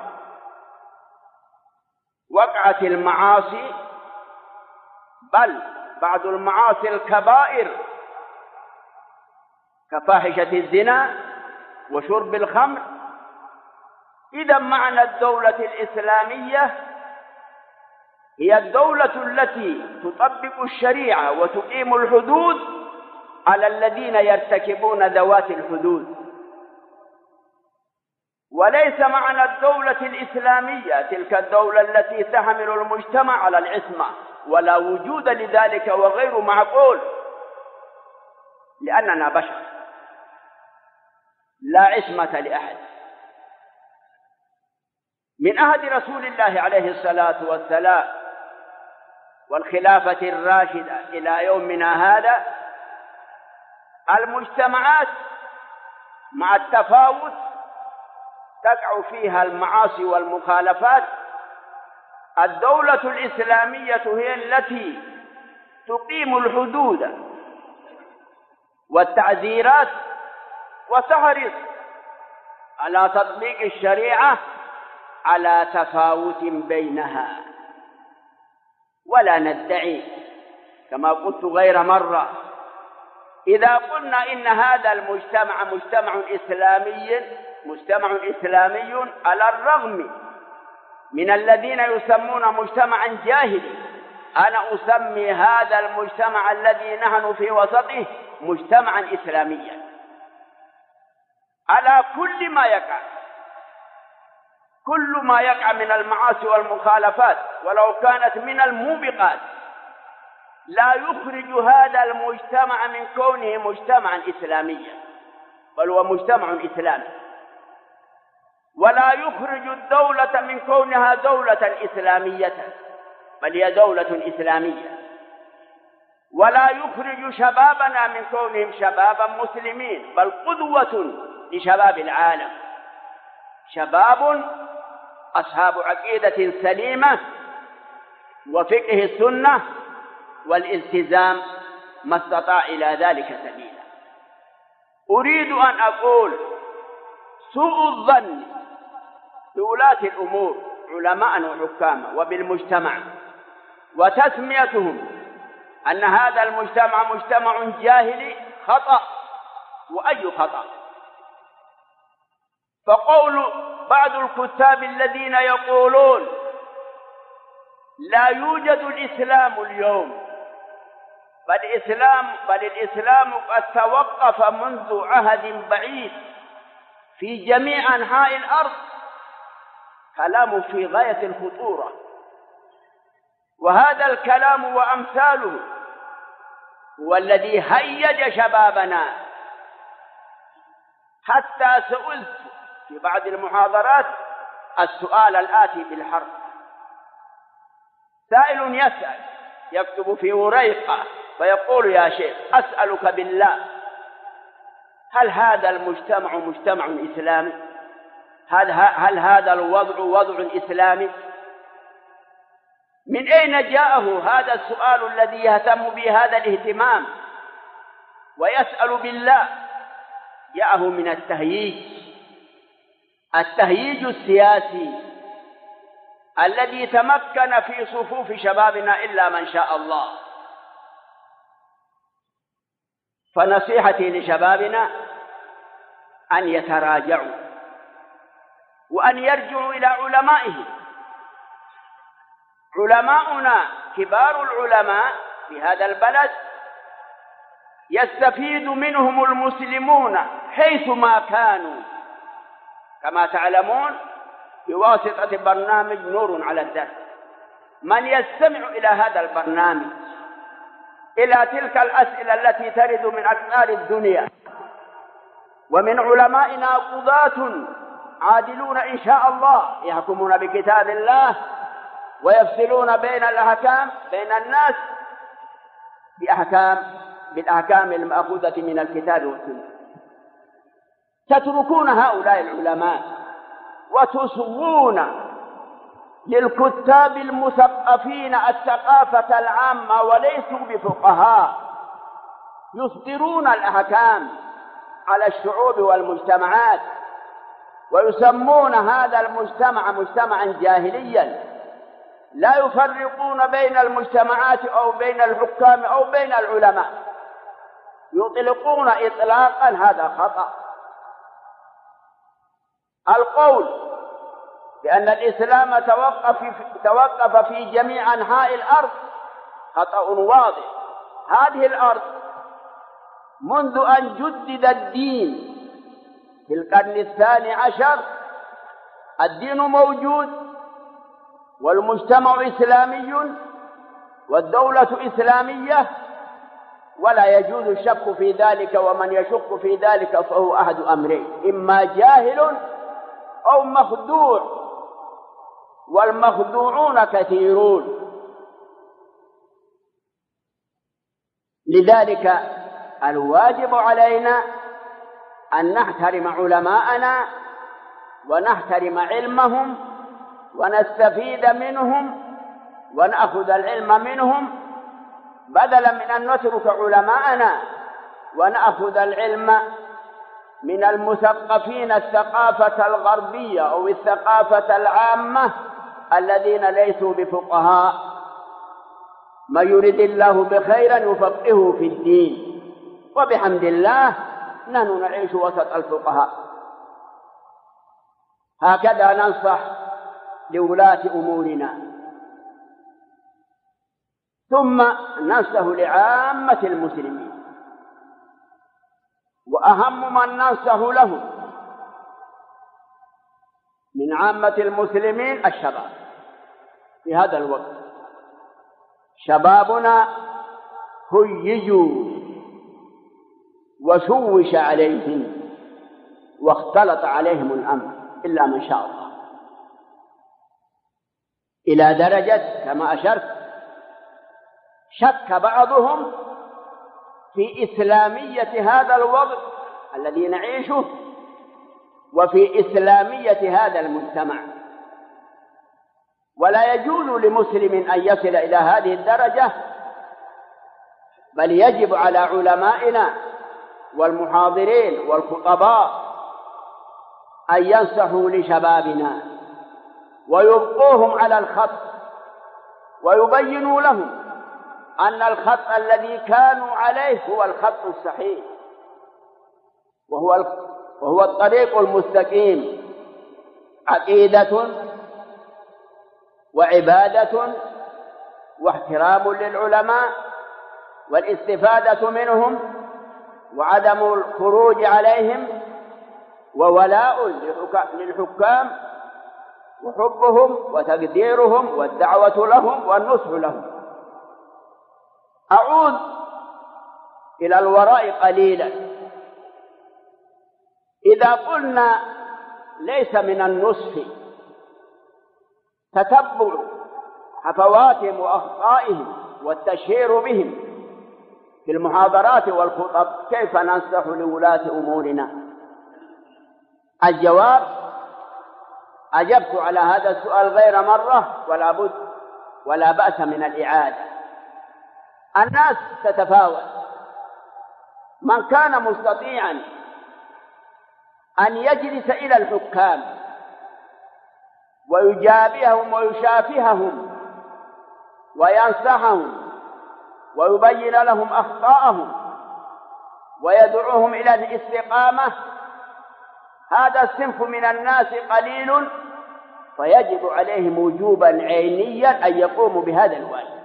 وقعت المعاصي، بل بعض المعاصي الكبائر كفاحشة الزنا وشرب الخمر. إذا معنى الدولة الإسلامية هي الدولة التي تطبق الشريعة وتقيم الحدود على الذين يرتكبون ذوات الحدود، وليس معنى الدولة الإسلامية تلك الدولة التي تحمل المجتمع على العصمة، ولا وجود لذلك وغير معقول، لأننا بشر لا عصمة لأحد. من عهد رسول الله عليه الصلاة والسلام والخلافة الراشدة إلى يومنا هذا المجتمعات مع التفاوت تقع فيها المعاصي والمخالفات. الدولة الإسلامية هي التي تقيم الحدود والتعزيرات وتحرص على تطبيق الشريعة على تفاوت بينها. ولا ندعي كما قلت غير مرة، إذا قلنا إن هذا المجتمع مجتمع إسلامي على الرغم من الذين يسمون مجتمعا جاهلي، أنا أسمي هذا المجتمع الذي نحن في وسطه مجتمعا إسلاميا على كل ما يقع من المعاصي والمخالفات، ولو كانت من الموبقات، لا يخرج هذا المجتمع من كونه مجتمعا إسلاميا، بل هو مجتمع إسلامي. ولا يخرج الدولة من كونها دولة إسلامية، بل هي دولة إسلامية. ولا يخرج شبابنا من كونهم شبابا مسلمين، بل قدوة لشباب العالم، شباب أصحاب عقيدة سليمة وفقه السنة والالتزام ما استطاع إلى ذلك سبيلا. أريد أن أقول سوء الظن بولاة الأمور علماء وحكاما وبالمجتمع، وتسميتهم أن هذا المجتمع مجتمع جاهلي خطأ، وأي خطأ. فقول بعض الكتاب الذين يقولون لا يوجد الإسلام اليوم، بل الإسلام قد توقف منذ عهد بعيد في جميع أنحاء الأرض، كلام في غاية الخطورة. وهذا الكلام وأمثاله هو الذي هيج شبابنا، حتى سئلت في بعض المحاضرات السؤال الآتي بالحرف. سائل يسأل، يكتب في وريقة فيقول يا شيخ أسألك بالله هل هذا المجتمع مجتمع إسلامي؟ هل هذا الوضع وضع إسلامي؟ من أين جاءه هذا السؤال الذي يهتم به هذا الاهتمام ويسأل بالله؟ جاءه من التهييج السياسي الذي تمكن في صفوف شبابنا إلا من شاء الله. فنصيحتي لشبابنا أن يتراجعوا وأن يرجعوا إلى علمائهم. علماؤنا كبار العلماء في هذا البلد يستفيد منهم المسلمون حيثما كانوا، كما تعلمون بواسطة برنامج نور على الدرب. من يستمع إلى هذا البرنامج، إلى تلك الأسئلة التي ترد من أقطار الدنيا، ومن علمائنا قضاة عادلون إن شاء الله يحكمون بكتاب الله ويفصلون بين الأحكام بين الناس بالأحكام المأخوذة من الكتاب والسنة، تتركون هؤلاء العلماء وتصغون للكتاب المثقفين الثقافة العامة وليسوا بفقهاء يصدرون الأحكام على الشعوب والمجتمعات، ويسمون هذا المجتمع مجتمعا جاهليا لا يفرقون بين المجتمعات أو بين الحكام أو بين العلماء، يطلقون إطلاقا هذا خطأ. القول بأن الإسلام توقف في جميع أنحاء الأرض خطأ واضح. هذه الأرض منذ أن جدد الدين في القرن 12 الدين موجود، والمجتمع إسلامي، والدولة إسلامية، ولا يجوز الشك في ذلك، ومن يشك في ذلك فهو أحد أمرين: إما جاهل أو مخدوع، والمخدوعون كثيرون. لذلك الواجب علينا أن نحترم علماءنا ونحترم علمهم ونستفيد منهم ونأخذ العلم منهم، بدلا من أن نترك علماءنا ونأخذ العلم من المثقفين الثقافة الغربية أو الثقافة العامة الذين ليسوا بفقهاء. من يرد الله بخيرا يفقهه في الدين، وبحمد الله نحن نعيش وسط الفقهاء. هكذا ننصح لولاة أمورنا، ثم ننصح لعامة المسلمين، وأهم من ننصح لهم من عامة المسلمين الشباب. في هذا الوقت شبابنا هيجوا وشوش عليهم واختلط عليهم الأمر إلا من شاء الله، إلى درجة كما أشرت شك بعضهم في إسلامية هذا الوضع الذي نعيشه وفي إسلامية هذا المجتمع. ولا يجوز لمسلم أن يصل إلى هذه الدرجة، بل يجب على علمائنا والمحاضرين والخطباء أن ينصحوا لشبابنا ويبقوهم على الخط، ويبينوا لهم أن الخط الذي كانوا عليه هو الخط الصحيح، وهو الطريق المستقيم: عقيدة وعبادة واحترام للعلماء والاستفادة منهم وعدم الخروج عليهم وولاء للحكام وحبهم وتقديرهم والدعوة لهم والنصح لهم. أعود إلى الوراء قليلا. إذا قلنا ليس من النصح تتبع حفواتهم وأخطائهم والتشهير بهم في المحاضرات والخطب كيف ننصح لولاة أمورنا؟ الجواب: أجبت على هذا السؤال غير مرة ولا بد ولا بأس من الإعادة. الناس تتفاوت، من كان مستطيعا أن يجلس إلى الحكام ويجابههم ويشافههم وينصحهم ويبين لهم أخطاءهم ويدعوهم إلى الاستقامة، هذا الصنف من الناس قليل، فيجب عليهم وجوبا عينيا أن يقوموا بهذا الواجب.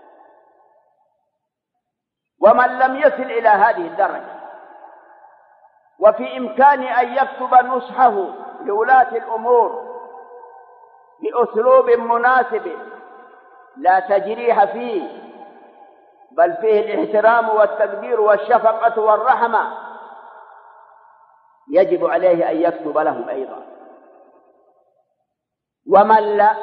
ومن لم يصل إلى هذه الدرجة وفي إمكانه أن يكتب نصحه لولاة الأمور بأسلوب مناسب لا تجريح فيه، بل فيه الاحترام والتقدير والشفقة والرحمة، يجب عليه أن يكتب لهم أيضا. ومن لا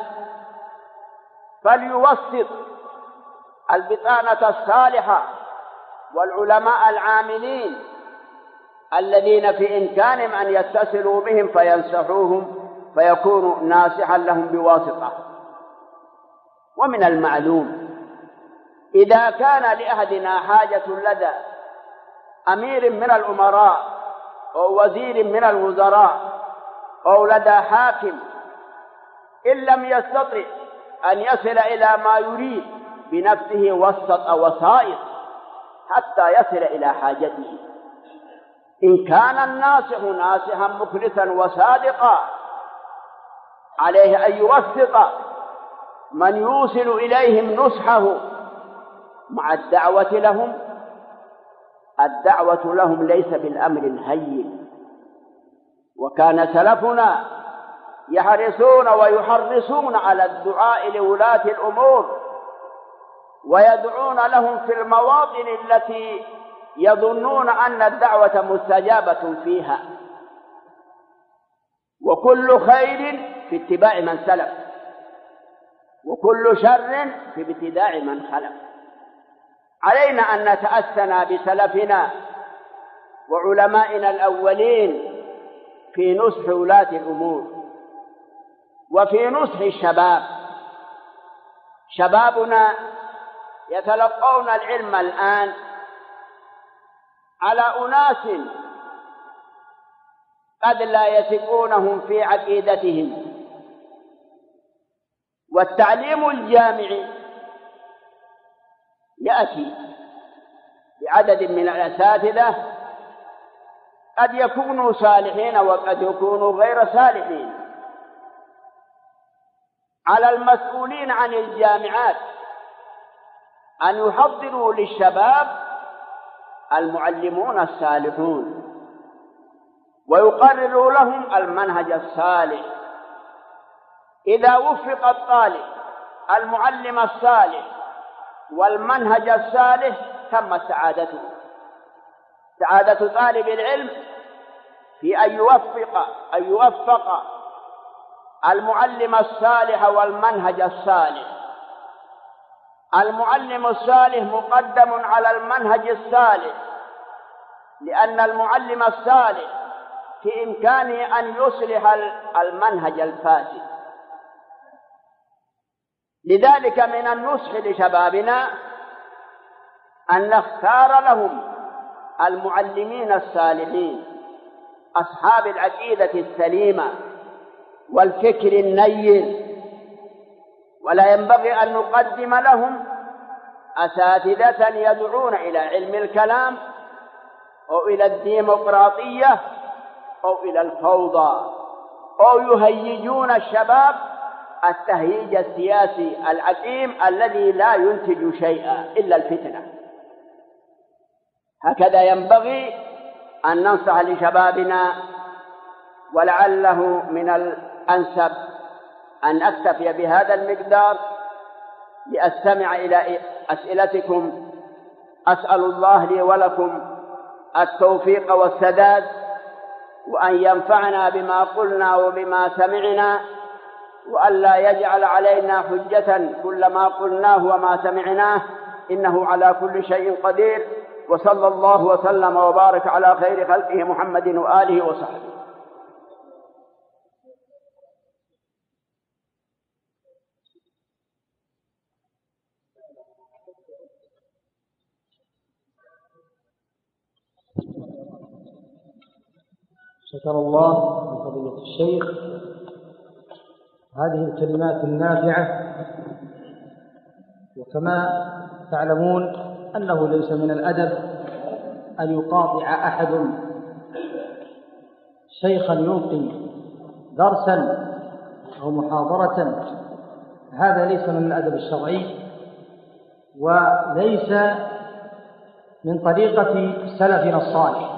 فليوسط البطانة الصالحة والعلماء العاملين الذين في إمكانهم أن يتصلوا بهم فينصحوهم فيكون ناصحا لهم بواسطة. ومن المعلوم إذا كان لأحدنا حاجة لدى أمير من الأمراء أو وزير من الوزراء أو لدى حاكم، إن لم يستطع أن يصل إلى ما يريد بنفسه وسط وسائط حتى يصل إلى حاجته. إن كان الناصح ناصحا مخلصا وصادقا عليه أن يوسط من يوصل إليهم نصحه مع الدعوة لهم. الدعوة لهم ليس بالأمر الهين، وكان سلفنا يحرصون ويحرصون على الدعاء لولاة الأمور ويدعون لهم في المواطن التي يظنون أن الدعوة مستجابة فيها. وكل خير في اتباع من سلف، وكل شر في ابتداع من خلف. علينا أن نتأسنا بسلفنا وعلمائنا الأولين في نصح ولاة الأمور وفي نصح الشباب. شبابنا يتلقون العلم الآن على أناس قد لا يثقونهم في عقيدتهم، والتعليم الجامعي يأتي بعدد من الأساتذة قد يكونوا صالحين وقد يكونوا غير صالحين. على المسؤولين عن الجامعات أن يحضروا للشباب المعلمون الصالحون ويقرروا لهم المنهج الصالح. إذا وفق الطالب المعلم الصالح والمنهج الصالح تمت سعادته. سعادة طالب العلم في أن يوفق المعلم الصالح والمنهج الصالح. المعلم الصالح مقدم على المنهج الصالح، لأن المعلم الصالح في إمكانه أن يصلح المنهج الفاسد. لذلك من النصح لشبابنا أن نختار لهم المعلمين الصالحين أصحاب العقيدة السليمة والفكر النير، ولا ينبغي أن نقدم لهم أساتذة يدعون إلى علم الكلام أو إلى الديمقراطية أو إلى الفوضى أو يهيجون الشباب التهييج السياسي العقيم الذي لا ينتج شيئا إلا الفتنة. هكذا ينبغي أن ننصح لشبابنا، ولعله من الأنسب أن أكتفي بهذا المقدار لأستمع إلى أسئلتكم. أسأل الله لي ولكم التوفيق والسداد، وأن ينفعنا بما قلنا وبما سمعنا، وأن لا يجعل علينا حجة كل ما قلناه وما سمعناه، إنه على كل شيء قدير. وصلى الله وسلم وبارك على خير خلقه محمد وآله وصحبه. شكر الله لفضيلة الشيخ هذه الكلمات النافعة. وكما تعلمون أنه ليس من الأدب أن يقاطع أحد شيخا يلقي درسا أو محاضرة، هذا ليس من الأدب الشرعي وليس من طريقة سلفنا الصالح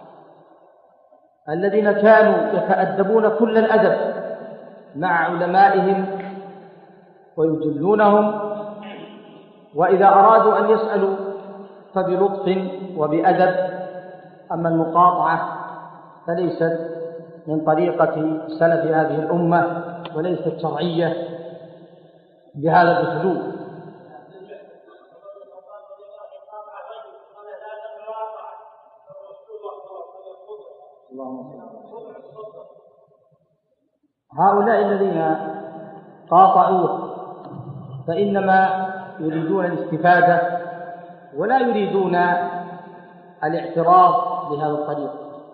الذين كانوا يتأدبون كل الأدب مع علمائهم ويجلونهم، وإذا أرادوا أن يسألوا فبلطف وبأدب. أما المقاطعة فليست من طريقة سلف هذه الأمة وليست شرعية بهذا الأسلوب. هؤلاء الذين قاطعوه فإنما يريدون الاستفادة ولا يريدون الاعتراض بهذا الطريق.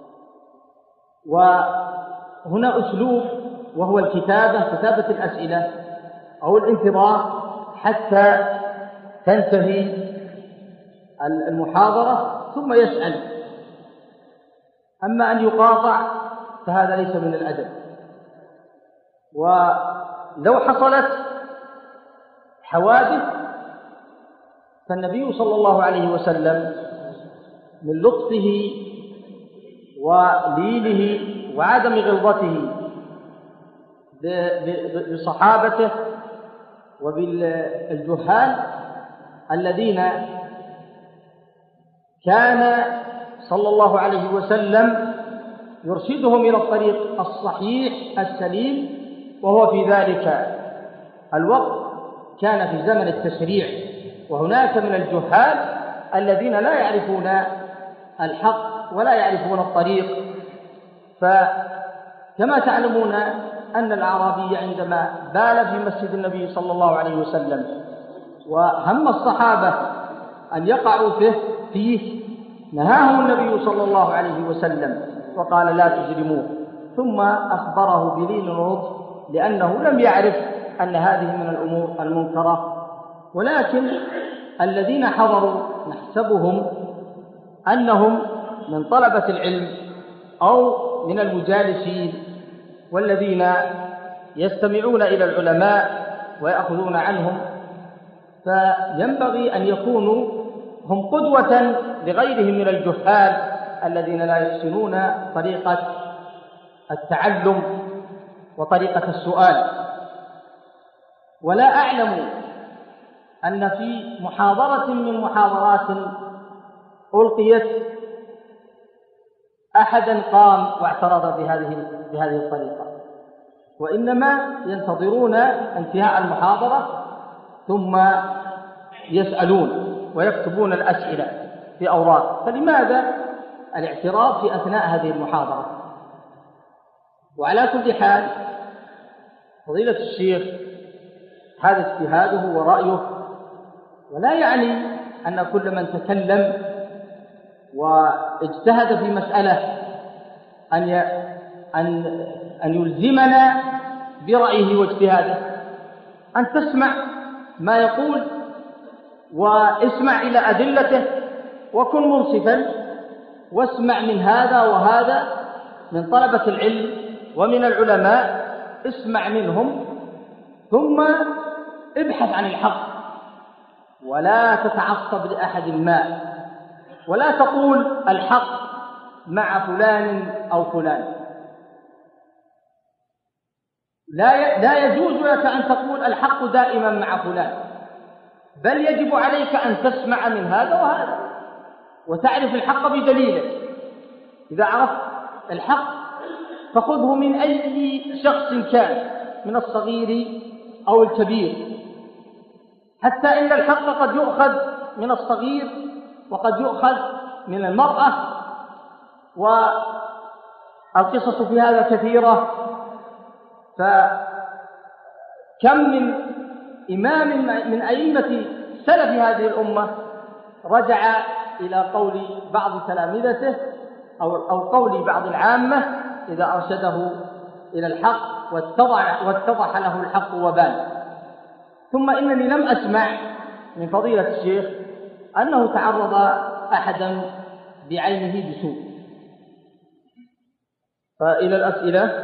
وهنا أسلوب وهو كتابة الأسئلة أو الانتظار حتى تنتهي المحاضرة ثم يسأل. أما أن يقاطع فهذا ليس من الأدب. ولو حصلت حوادث فالنبي صلى الله عليه وسلم من لطفه ولينه وعدم غلظته بصحابته وبالجهال الذين كان صلى الله عليه وسلم يرشدهم إلى الطريق الصحيح السليم، وهو في ذلك الوقت كان في زمن التشريع، وهناك من الجهال الذين لا يعرفون الحق ولا يعرفون الطريق. فكما تعلمون أن الأعرابي عندما بال في مسجد النبي صلى الله عليه وسلم وهم الصحابة أن يقعوا فيه نهاهم النبي صلى الله عليه وسلم وقال لا تجرموه، ثم أخبره بلين الرض لأنه لم يعرف أن هذه من الأمور المنكرة. ولكن الذين حضروا نحسبهم أنهم من طلبة العلم أو من المجالسين والذين يستمعون إلى العلماء ويأخذون عنهم، فينبغي أن يكونوا هم قدوة لغيرهم من الجهال الذين لا يحسنون طريقة التعلم وطريقة السؤال. ولا أعلم أن في محاضرة من محاضرات ألقيت أحدا قام واعترض بهذه الطريقة، وإنما ينتظرون انتهاء المحاضرة ثم يسألون ويكتبون الأسئلة في أوراق. فلماذا الاعتراض في أثناء هذه المحاضرة؟ وعلى كل حال فضيلة الشيخ هذا اجتهاده ورأيه، ولا يعني أن كل من تكلم واجتهد في مسألة أن يلزمنا برأيه واجتهاده. أن تسمع ما يقول واسمع إلى أدلته وكن منصفا، واسمع من هذا وهذا من طلبة العلم ومن العلماء، اسمع منهم ثم ابحث عن الحق، ولا تتعصب لأحد ما، ولا تقول الحق مع فلان أو فلان. لا يجوز لك أن تقول الحق دائما مع فلان، بل يجب عليك أن تسمع من هذا وهذا وتعرف الحق بدليله. إذا عرفت الحق فخذه من أي شخص كان، من الصغير أو الكبير، حتى إن الحق قد يؤخذ من الصغير وقد يؤخذ من المرأة، والقصص في هذا كثيرة. فكم من إمام من أئمة سلف هذه الأمة رجع إلى قول بعض تلامذته أو قول بعض العامة إذا أرشده إلى الحق واتضح له الحق وبان. ثم إنني لم أسمع من فضيلة الشيخ أنه تعرض أحدا بعينه بسوء. فإلى الأسئلة.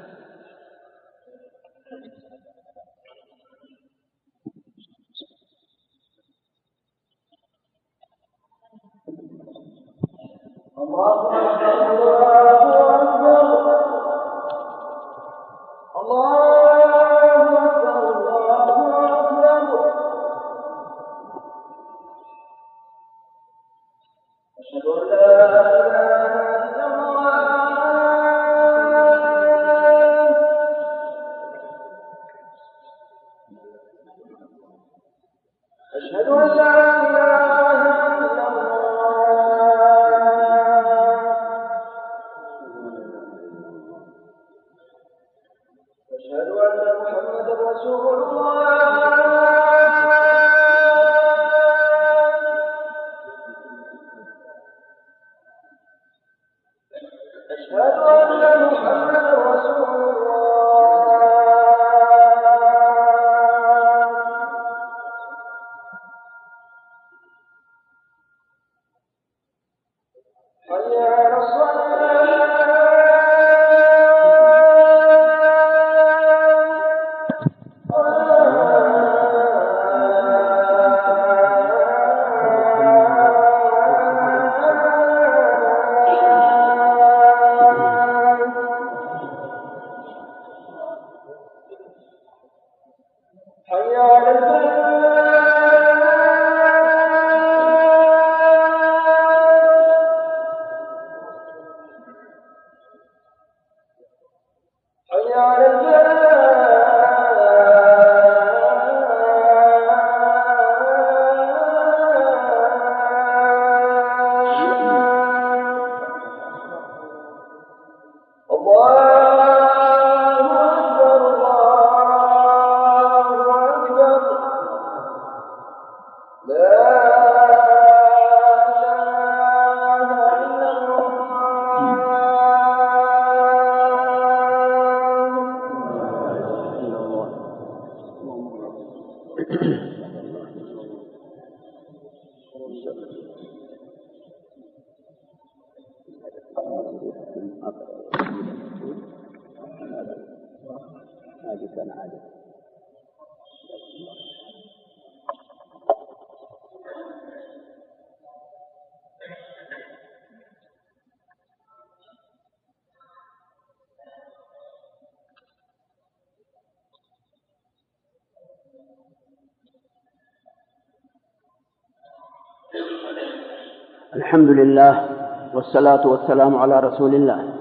الحمد لله والصلاة والسلام على رسول الله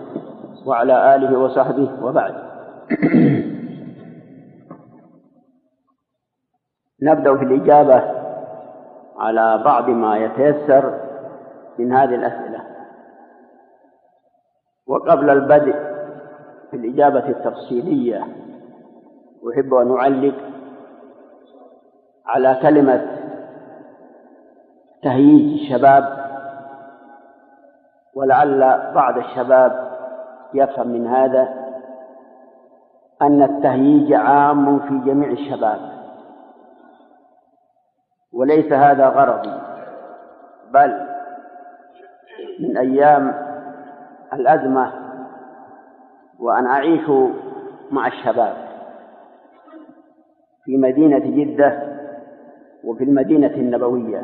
وعلى آله وصحبه وبعد. نبدأ في الإجابة على بعض ما يتيسر من هذه الأسئلة. وقبل البدء في الإجابة التفصيلية أحب أن أعلق على كلمة تهييج الشباب، ولعل بعض الشباب يفهم من هذا أن التهييج عام في جميع الشباب، وليس هذا غرضي، بل من أيام الأزمة وأنا أعيش مع الشباب في مدينة جدة وفي المدينة النبوية،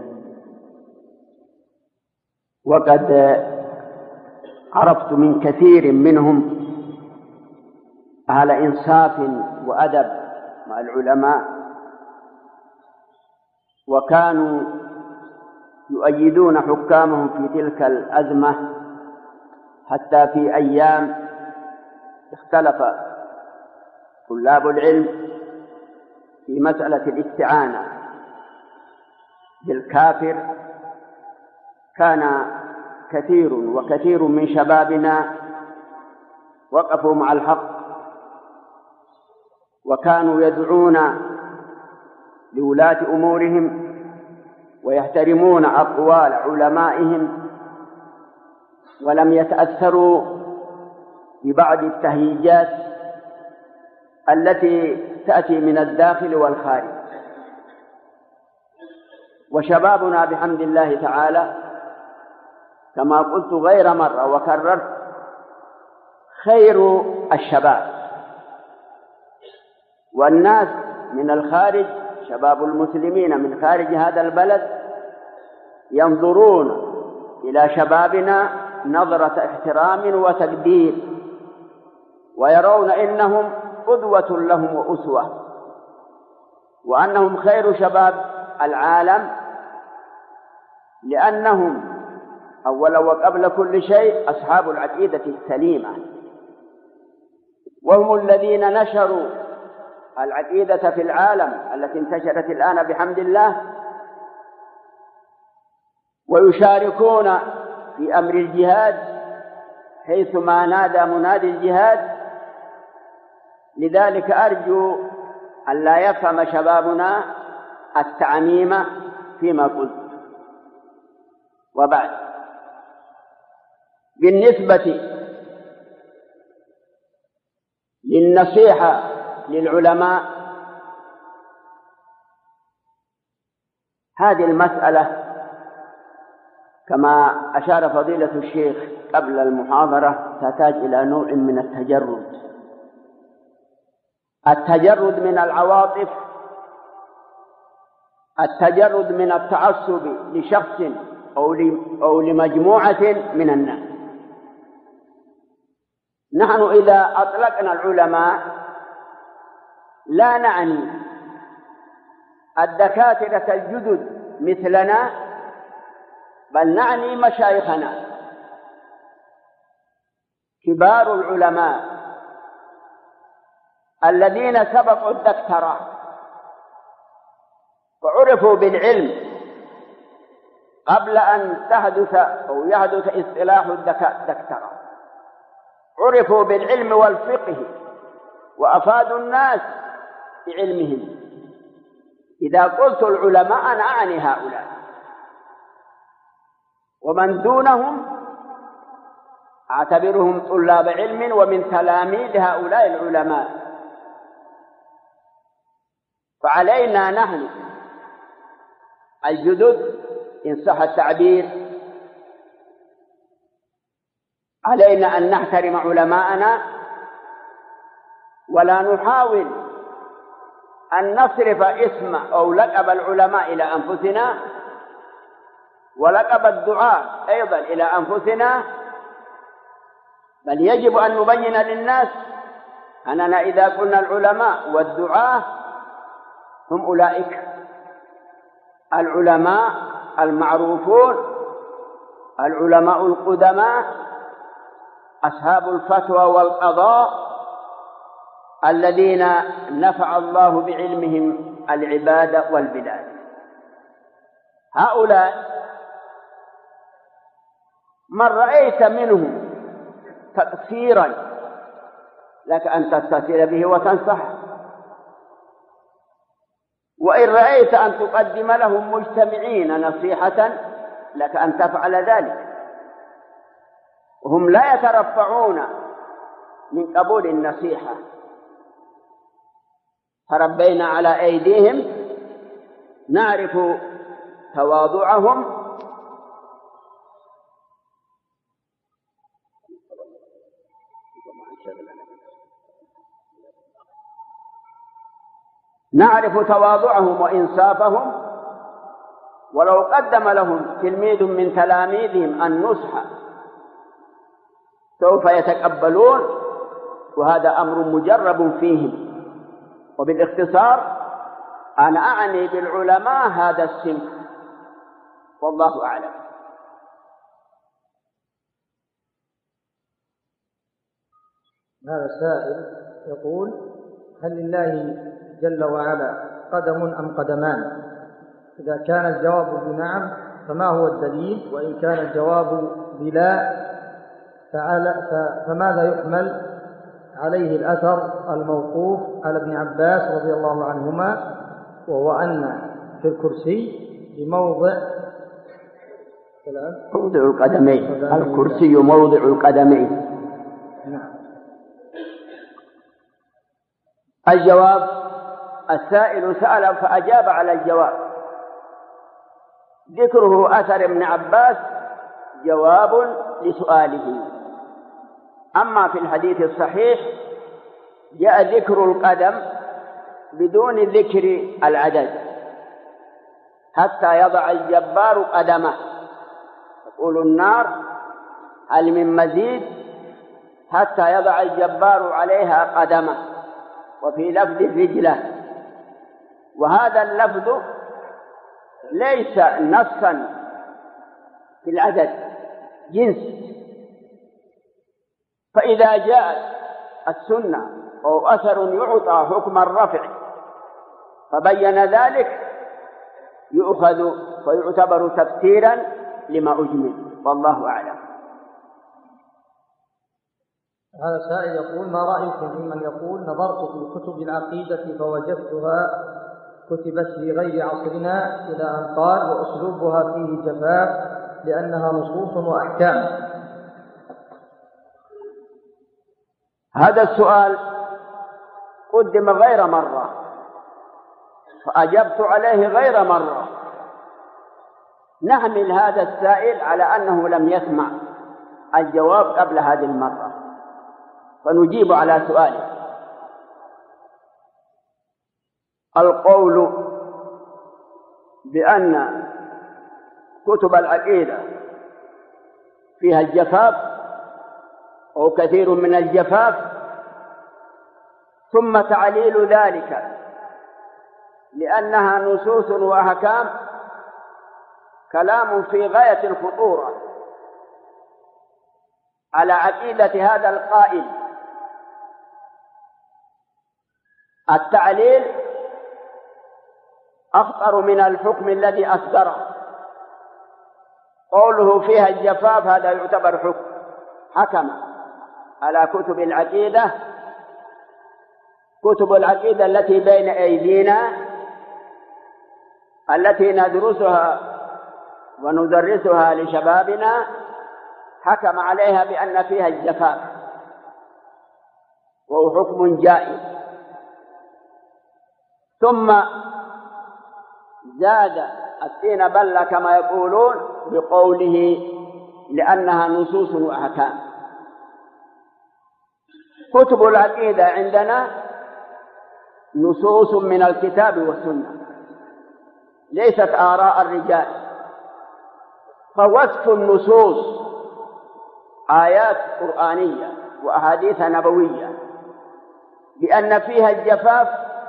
وقد عرفت من كثير منهم أهل إنصاف وأدب مع العلماء، وكانوا يؤيدون حكامهم في تلك الأزمة، حتى في أيام اختلف طلاب العلم في مسألة الاستعانة بالكافر كان كثير من شبابنا وقفوا مع الحق، وكانوا يدعون لولاة أمورهم ويحترمون أقوال علمائهم، ولم يتأثروا ببعض التهييجات التي تأتي من الداخل والخارج. وشبابنا بحمد الله تعالى كما قلت غير مرة وكررت خير الشباب، والناس من الخارج، شباب المسلمين من خارج هذا البلد ينظرون إلى شبابنا نظرة احترام وتقدير، ويرون إنهم قدوة لهم وأسوة، وأنهم خير شباب العالم، لأنهم أولا وقبل كل شيء أصحاب العقيدة السليمة، وهم الذين نشروا العقيدة في العالم التي انتشرت الآن بحمد الله، ويشاركون في أمر الجهاد حيثما نادى منادي الجهاد. لذلك أرجو أن لا يفهم شبابنا التعميم فيما قلت. وبعد، بالنسبة للنصيحة للعلماء، هذه المسألة كما أشار فضيلة الشيخ قبل المحاضرة تحتاج إلى نوع من التجرد من العواطف، التجرد من التعصب لشخص أو لمجموعة من الناس. نحن إذا أطلقنا العلماء لا نعني الدكاترة الجدد مثلنا، بل نعني مشايخنا كبار العلماء الذين سبقوا الدكتوراه وعرفوا بالعلم قبل أن تحدث أو يحدث اصطلاح الدكتوراه، عرفوا بالعلم والفقه وأفادوا الناس بعلمهم. إذا قلت العلماء أنا أعني هؤلاء، ومن دونهم أعتبرهم طلاب علم ومن تلاميذ هؤلاء العلماء. فعلينا نحن الجدد إن صح التعبير، علينا أن نحترم علماءنا ولا نحاول أن نصرف اسم أو لقب العلماء إلى أنفسنا، ولقب الدعاء أيضا إلى أنفسنا، بل يجب أن نبين للناس أننا إذا قلنا العلماء والدعاة هم أولئك العلماء المعروفون، العلماء القدماء، أصحاب الفتوى والقضاء، الذين نفع الله بعلمهم العباد والبلاد. هؤلاء من رأيت منهم تقصيرا لك أن تتصل به وتنصحه، وإن رأيت أن تقدم لهم مجتمعين نصيحة لك أن تفعل ذلك، وهم لا يترفعون من قبول النصيحة. تربينا على أيديهم، نعرف تواضعهم، وإنصافهم، ولو قدم لهم تلميذ من تلاميذهم النصح سوف يتقبلون، وهذا أمر مجرب فيهم. وبالاختصار أنا أعني بالعلماء هذا الصنف، والله أعلم. هذا السائل يقول: هل لله جل وعلا قدم أم قدمان؟ إذا كان الجواب بنعم فما هو الدليل؟ وإن كان الجواب بلا فماذا يحمل عليه الأثر الموقوف على ابن عباس رضي الله عنهما، وهو أن في الكرسي بموضع القدمين، الكرسي موضع القدمين. الجواب: السائل سأل فأجاب على الجواب. ذكره أثر ابن عباس جواب لسؤاله. أما في الحديث الصحيح جاء ذكر القدم بدون ذكر العدد، حتى يضع الجبار قدمه، يقول النار هل من مزيد، حتى يضع الجبار عليها قدمه، وفي لفظ رجله. وهذا اللفظ ليس نصا في العدد، جنس. فإذا جاءت السنة أو أثر يعطى حكم الرفع فبين ذلك يؤخذ ويعتبر تفسيرا لما أجمل، والله أعلم. هذا سائل يقول: ما رأيكم في من يقول نظرت في كتب العقيدة فوجدتها كتبت في غير عصرنا، إلى أن قال وأسلوبها فيه جفاف لأنها نصوص وأحكام؟ هذا السؤال قدم غير مرة فأجبت عليه غير مرة. نحمل هذا السائل على أنه لم يسمع الجواب قبل هذه المرة، فنجيب على سؤاله. القول بأن كتب العقيدة فيها الجفاف أو كثير من الجفاف، ثم تعليل ذلك لأنها نصوص وأحكام، كلام في غاية الخطورة على عقيدة هذا القائل. التعليل أخطر من الحكم الذي أصدره. قوله فيها الجفاف هذا يعتبر حكم، حكم على كتب العقيدة. كتب العقيدة التي بين أيدينا التي ندرسها وندرسها لشبابنا، حكم عليها بأن فيها الجفاف، وهو حكم جائز. ثم زاد الطين بلة كما يقولون بقوله لأنها نصوص وأحكام. كتب العقيدة عندنا نصوص من الكتاب والسنة، ليست آراء الرجال. فوصف النصوص آيات قرآنية وأحاديث نبوية بأن فيها الجفاف،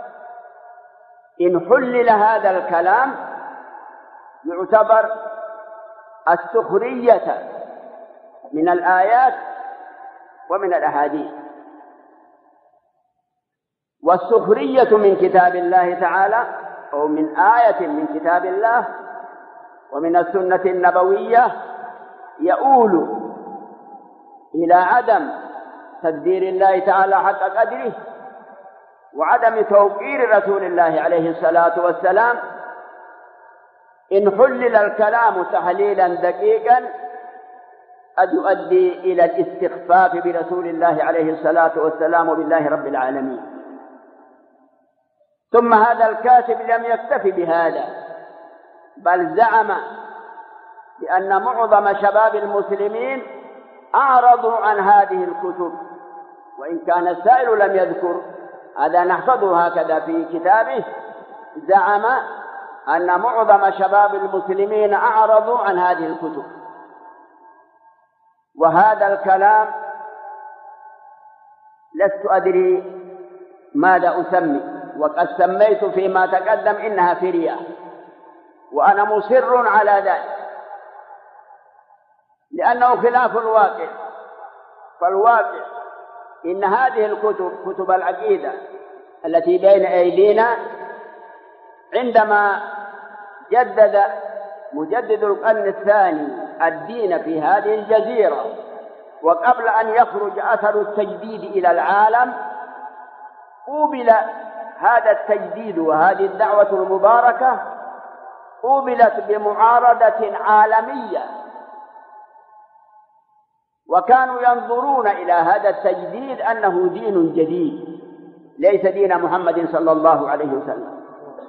إن حلل هذا الكلام يعتبر السخرية من الآيات ومن الأحاديث. والسخرية من كتاب الله تعالى أو من آية من كتاب الله ومن السنة النبوية يؤول إلى عدم تقدير الله تعالى حق قدره، وعدم توقير رسول الله عليه الصلاة والسلام. إن حلل الكلام تحليلا دقيقا قد يؤدي إلى الاستخفاف برسول الله عليه الصلاة والسلام وبالله رب العالمين. ثم هذا الكاتب لم يكتف بهذا، بل زعم بأن معظم شباب المسلمين أعرضوا عن هذه الكتب، وإن كان السائل لم يذكر هذا نحفظه هكذا في كتابه. زعم أن معظم شباب المسلمين أعرضوا عن هذه الكتب، وهذا الكلام لست أدري ماذا أسمي، وقد سميت فيما تقدم إنها فرية، وأنا مصر على ذلك لأنه خلاف الواقع. فالواقع إن هذه الكتب، كتب العقيدة التي بين أيدينا، عندما جدد مجدد القرن الثاني الدين في هذه الجزيرة، وقبل أن يخرج أثر التجديد إلى العالم، قوبل هذا التجديد وهذه الدعوة المباركة قوبلت بمعارضة عالمية، وكانوا ينظرون إلى هذا التجديد أنه دين جديد ليس دين محمد صلى الله عليه وسلم.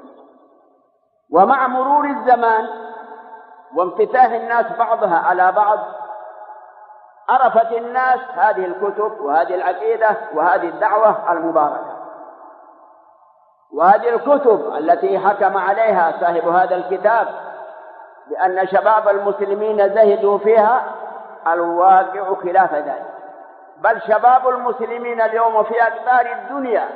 ومع مرور الزمان وانفتاح الناس بعضها على بعض، عرفت الناس هذه الكتب وهذه العقيدة وهذه الدعوة المباركة. وهذه الكتب التي حكم عليها صاحب هذا الكتاب بأن شباب المسلمين زهدوا فيها، الواقع خلاف ذلك، بل شباب المسلمين اليوم في أقطار الدنيا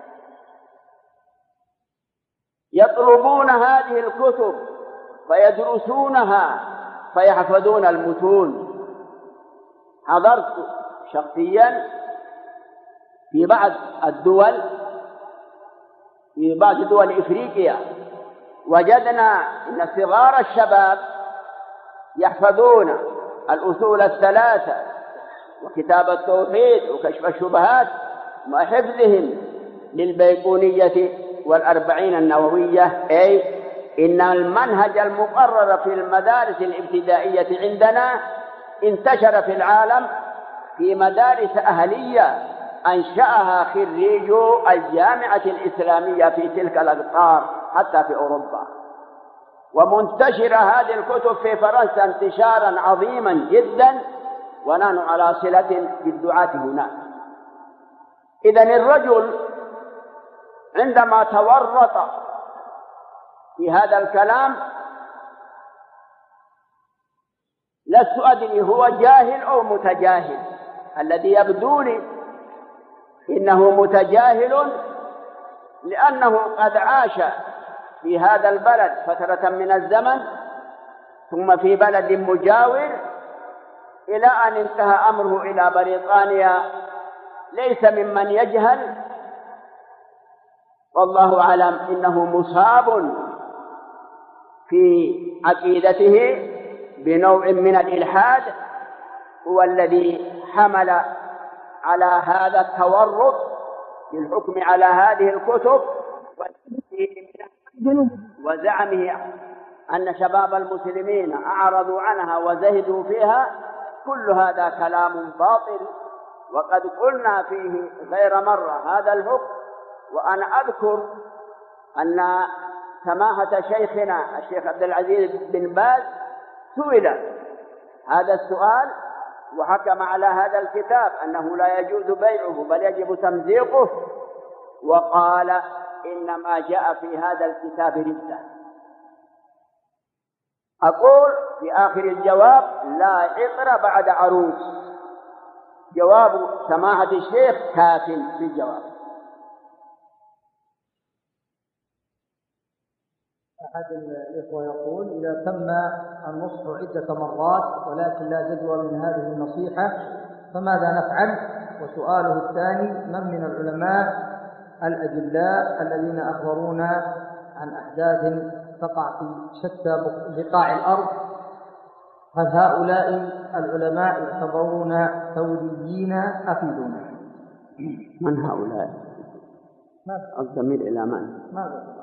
يطلبون هذه الكتب فيدرسونها فيحفظون المتون. حضرت شخصيا في بعض الدول، في بعض دول إفريقيا، وجدنا أن صغار الشباب يحفظون الأصول الثلاثة وكتاب التوحيد وكشف الشبهات مع حفظهم للبيقونية والأربعين النووية. أي إن المنهج المقرر في المدارس الابتدائية عندنا انتشر في العالم في مدارس أهلية أنشأها خريجو الجامعة الإسلامية في تلك الأقطار حتى في أوروبا، ومنتشرة هذه الكتب في فرنسا انتشارا عظيما جدا، ونحن على صلة بالدعاة هناك. إذن الرجل عندما تورط في هذا الكلام لست أدري هو جاهل أو متجاهل. الذي يبدو لي إنه متجاهل، لأنه قد عاش في هذا البلد فترة من الزمن ثم في بلد مجاور إلى أن انتهى أمره إلى بريطانيا. ليس ممن يجهل، والله أعلم إنه مصاب في عقيدته بنوع من الإلحاد، هو الذي حمل على هذا التورط بالحكم على هذه الكتب وزعمه أن شباب المسلمين أعرضوا عنها وزهدوا فيها. كل هذا كلام باطل، وقد قلنا فيه غير مرة هذا الحكم. وأنا أذكر أن سماحة شيخنا الشيخ عبد العزيز بن باز سئل هذا السؤال وحكم على هذا الكتاب أنه لا يجوز بيعه بل يجب تمزيقه، وقال إنما جاء في هذا الكتاب ردة. أقول في آخر الجواب: لا عطر بعد عروس. جواب سماحة الشيخ كاف في الجواب. أحد الإخوة يقول: إذا تم النصح عدة مرات ولكن لا جدوى من هذه النصيحة فماذا نفعل؟ وسؤاله الثاني: من من العلماء الأجلاء الذين أخبرونا عن أحداث تقع في شتى بقاع الأرض، هل هؤلاء العلماء يعتبرون ثوريين؟ أفيدونا. من هؤلاء؟ الضمير إلى من؟ ماذا؟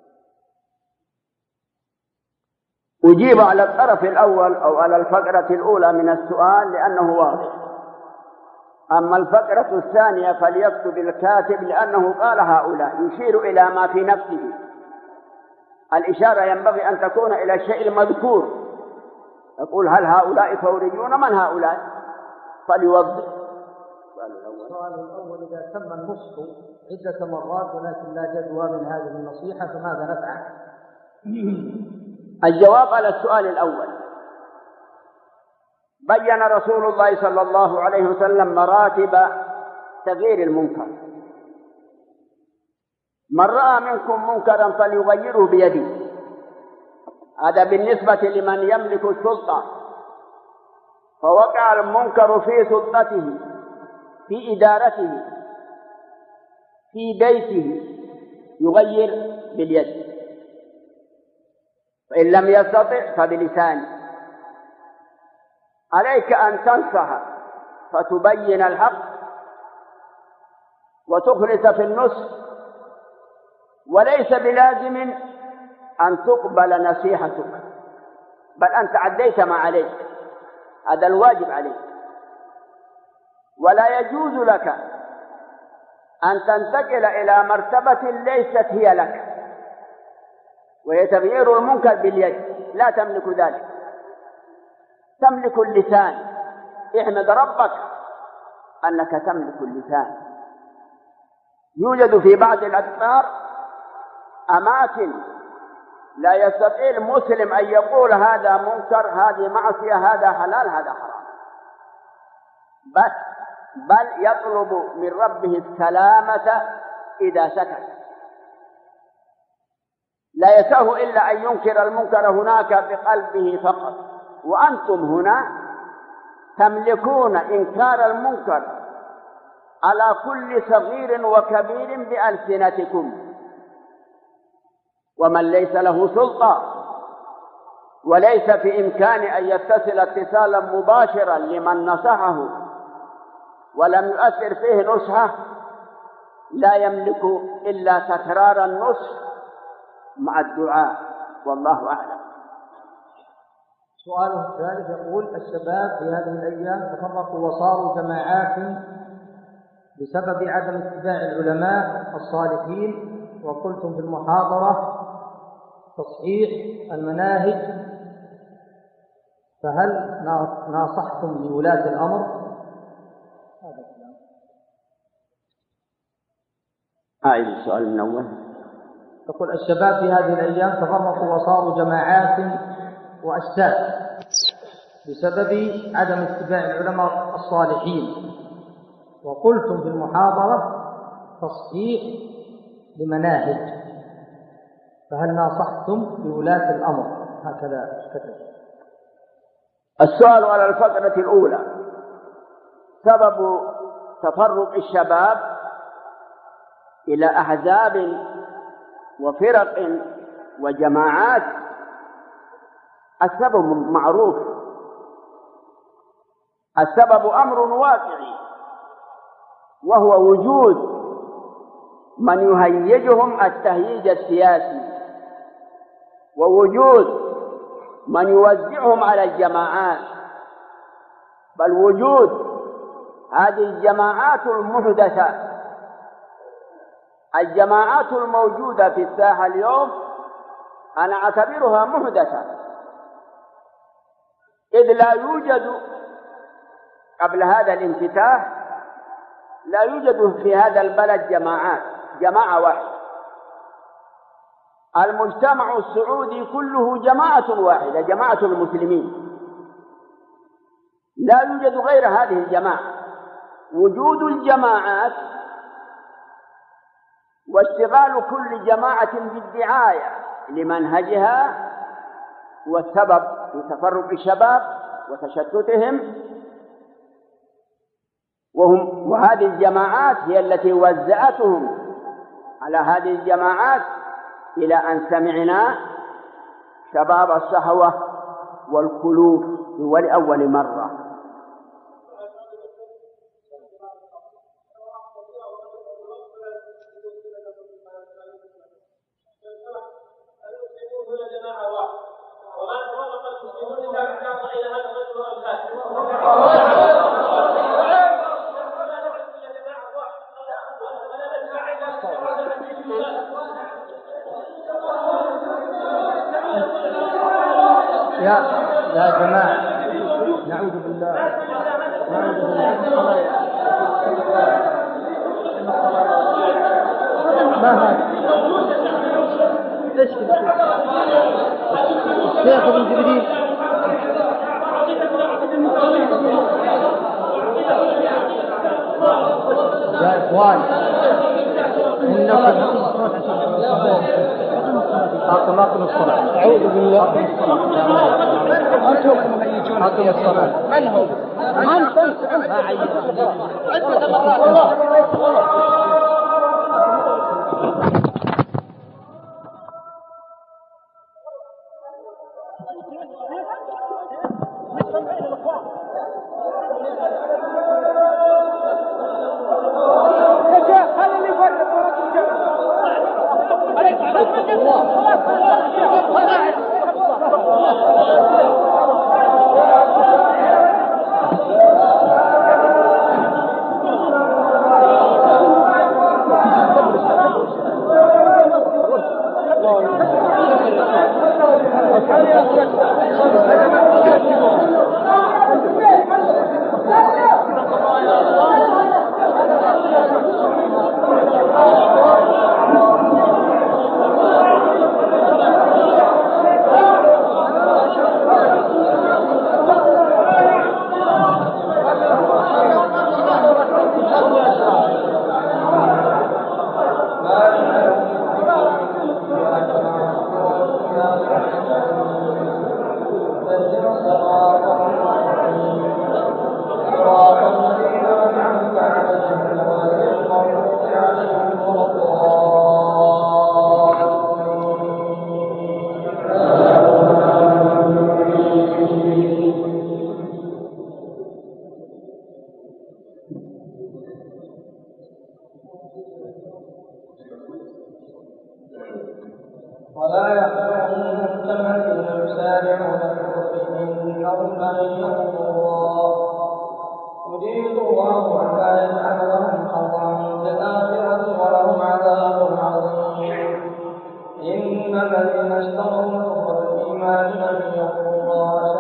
أجيب على الطرف الأول أو على الفقرة الأولى من السؤال لأنه واضح. أما الفقرة الثانية فليكتب الكاتب لأنه قال هؤلاء، يشير إلى ما في نفسه. الإشارة ينبغي أن تكون إلى الشيء المذكور. يقول: هل هؤلاء ثوريون؟ من هؤلاء؟ فليوضح. السؤال الأول: إذا تم النصح عدة مرات ولكن لا جدوى من هذه النصيحة فماذا نفعل؟ الجواب على السؤال الأول: بين رسول الله صلى الله عليه وسلم مراتب تغيير المنكر. من رأى منكم منكرا فليغيره بيده. هذا بالنسبة لمن يملك السلطة، فوقع المنكر في سلطته، في إدارته، في بيته، يغير باليد. فإن لم يستطع فبلسانه. عليك أن تنصح فتبين الحق وتخلص في النصح، وليس بلازم أن تقبل نصيحتك، بل أنت عديت ما عليك، هذا الواجب عليك. ولا يجوز لك أن تنتقل إلى مرتبة ليست هي لك، وهي تغيير المنكر باليد، لا تملك ذلك. تملك اللسان. احمد ربك أنك تملك اللسان. يوجد في بعض الأقطار أماكن لا يستطيع المسلم أن يقول هذا منكر، هذه معصية، هذا حلال، هذا حرام، بل يطلب من ربه السلامة إذا سكت. لا يسعه إلا أن ينكر المنكر هناك بقلبه فقط، وأنتم هنا تملكون إنكار المنكر على كل صغير وكبير بألسنتكم. ومن ليس له سلطة وليس في إمكان أن يتصل اتصالا مباشرا لمن نصحه ولم يؤثر فيه نصحه، لا يملك إلا تكرار النصح مع الدعاء، والله أعلم. سؤاله الثالث يقول: الشباب في هذه الأيام تفرقوا وصاروا جماعات بسبب عدم اتباع العلماء الصالحين، وقلتم في المحاضرة تصحيح المناهج، فهل ناصحتم لولاة الأمر؟ أعيد السؤال من أول. تقول: الشباب في هذه الأيام تفرقوا وصاروا جماعات وأشتات بسبب عدم اتباع العلماء الصالحين، وقلتم في المحاضرة تصحيح لمناهج، فهل ناصحتم بولاة الأمر؟ هكذا كتب. السؤال على الفقرة الأولى: سبب تفرق الشباب إلى أحزاب وفرق وجماعات، السبب معروف. السبب أمر واقعي، وهو وجود من يهيجهم التهييج السياسي، ووجود من يوزعهم على الجماعات، بل وجود هذه الجماعات المحدثة. الجماعات الموجودة في الساحة اليوم أنا أعتبرها محدثة، إذ لا يوجد قبل هذا الانفتاح لا يوجد في هذا البلد جماعة واحدة. المجتمع السعودي كله جماعة واحدة، جماعة المسلمين، لا يوجد غير هذه الجماعة. وجود الجماعات واشتغال كل جماعة بالدعاية لمنهجها هو السبب في تفرق الشباب وتشتتهم، وهذه الجماعات هي التي وزعتهم على هذه الجماعات، إلى أن سمعنا شباب الصحوة والخلوف ولأول مرة. يا جماعة، نعوذ بالله، نعوذ بالله. ما هذا؟ ايش الشيخ ابن جبريل؟ يا اخوان، انكم أقم الصلاة. أعوذ بالله. أقم الصلاة. من هو؟ أنت ما عيّن. ولا يحزنهم الذين يسارعون في الكفر إنهم لن يضروا الله يريد الله أن لا يجعل لهم حظا في الآخرة ولهم عذاب عظيم. إن الذين اشتروا الكفر بالإيمان لن يضروا الله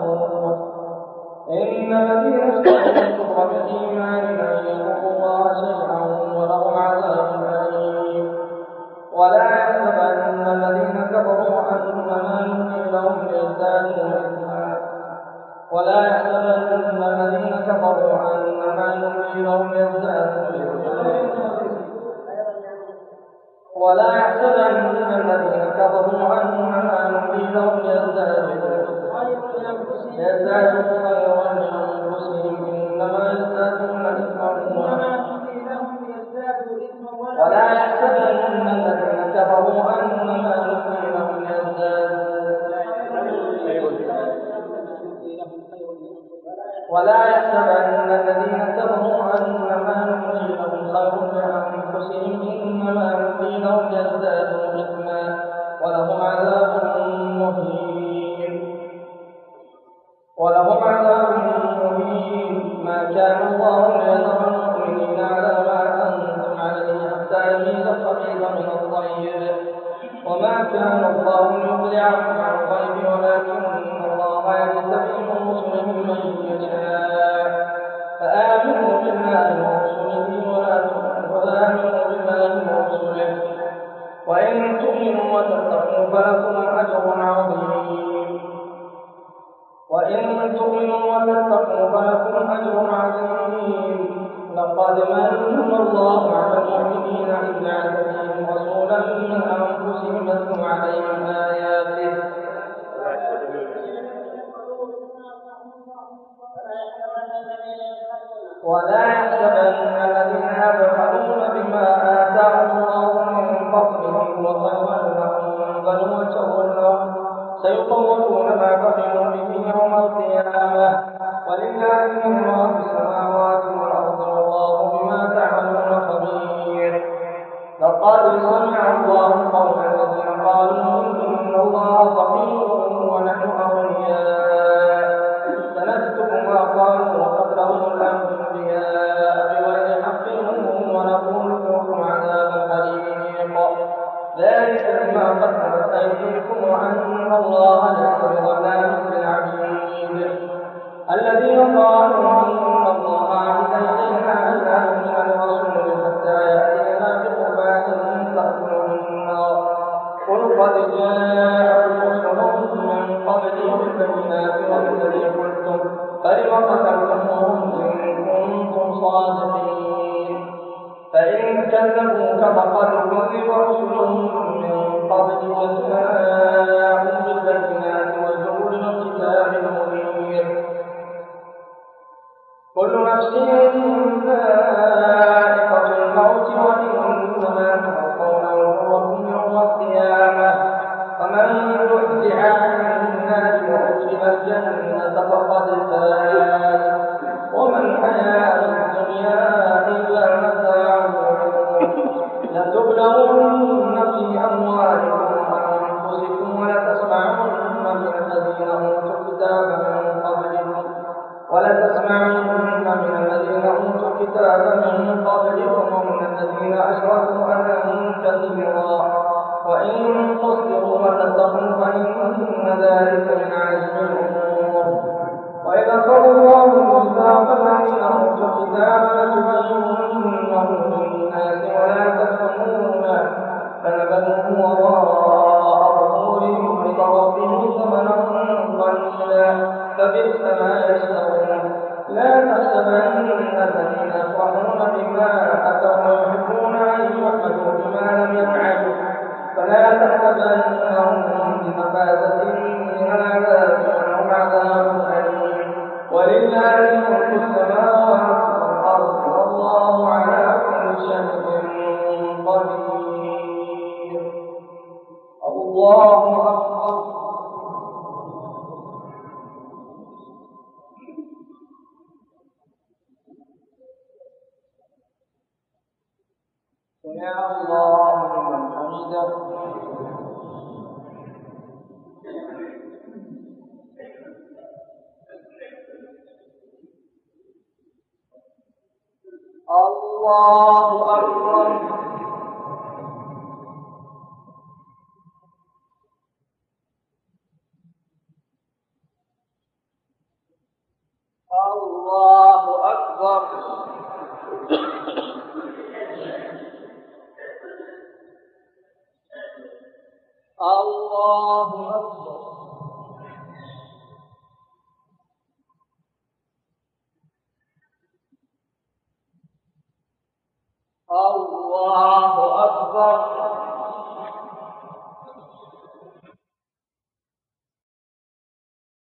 شيئا ولهم عذاب أليم. ولا يحسبن الذين كفروا أنما نملي لهم ليزدادوا إثما خيرا لأنفسهم إنما يزدادون إثما ولا يحسبن الذين كفروا أنما نملي لهم ولا يحسبن الذين كفروا أنما نملي لهم خير لأنفسهم إنما نملي لهم ليزدادوا إثما ولهم عذاب مهين. ما كان الله ليذر المؤمنين على ما أنتم عليه حتى يميز الخبيث من الطيب وما كان الله ليطلعكم على الغيب ولكن الله يجتبي من رسله من يشاء فآمنوا بالله ورسله وإن تؤمنوا وتتقوا فلكم أجر عظيم. لقد من الله على المؤمنين إذ بعث فيهم رسولا من أنفسهم يتلو عليهم آياته ولا يحسبن الذين يبخلون بما آتاهم الله من فضله وخيرا لهم بل هو شر لهم سيطوقون ما بخلوا به يوم القيامة ولله ما في السماوات والأرض والله بما تعملون خبير. لقد سمع الله قول الذين قالوا إن الله فقير ونحن أغنياء سنكتب ما قالوا وقتلهم الأنبياء بغير حق ونقول ذوقوا عذاب الحريق ذلك بما قدمت أيديكم وأن الله ليس بظلام للعبيد. الذين قالوا إن الله عهد إلينا ألا نؤمن لرسول حتى يأتينا بقربان تأكله النار قل قد جاءكم رسل من قبلي بالبينات وبالذي قلتم فلم قتلتموهم إن كنتم صادقين. فإن كذبوك فقد كذب رسل من قبلك جاءوا بالبينات والزبر والكتاب المنير كل نفس ذائقة الموت وإنما توفون أجوركم يوم القيامة فمن زحزح عن النار وأدخل الجنة فقد فاز وما الحياة الدنيا إلا متاع لتبلغن في أموالكم وأنفسكم ولتسمعن من الذين أوتوا الكتاب من قبلكم ومن الذين أشركوا أذى كثيرا وإن تصبروا وتتقوا فإن ذلك لنذهبنهم بمفازة من العذاب ولهم عذاب أليم ولله ملك السماوات والأرض والله على كل شيء قدير. الله أكبر. سمع الله لمن حمده. الله أكبر. الله أكبر. الله أكبر. الله أكبر.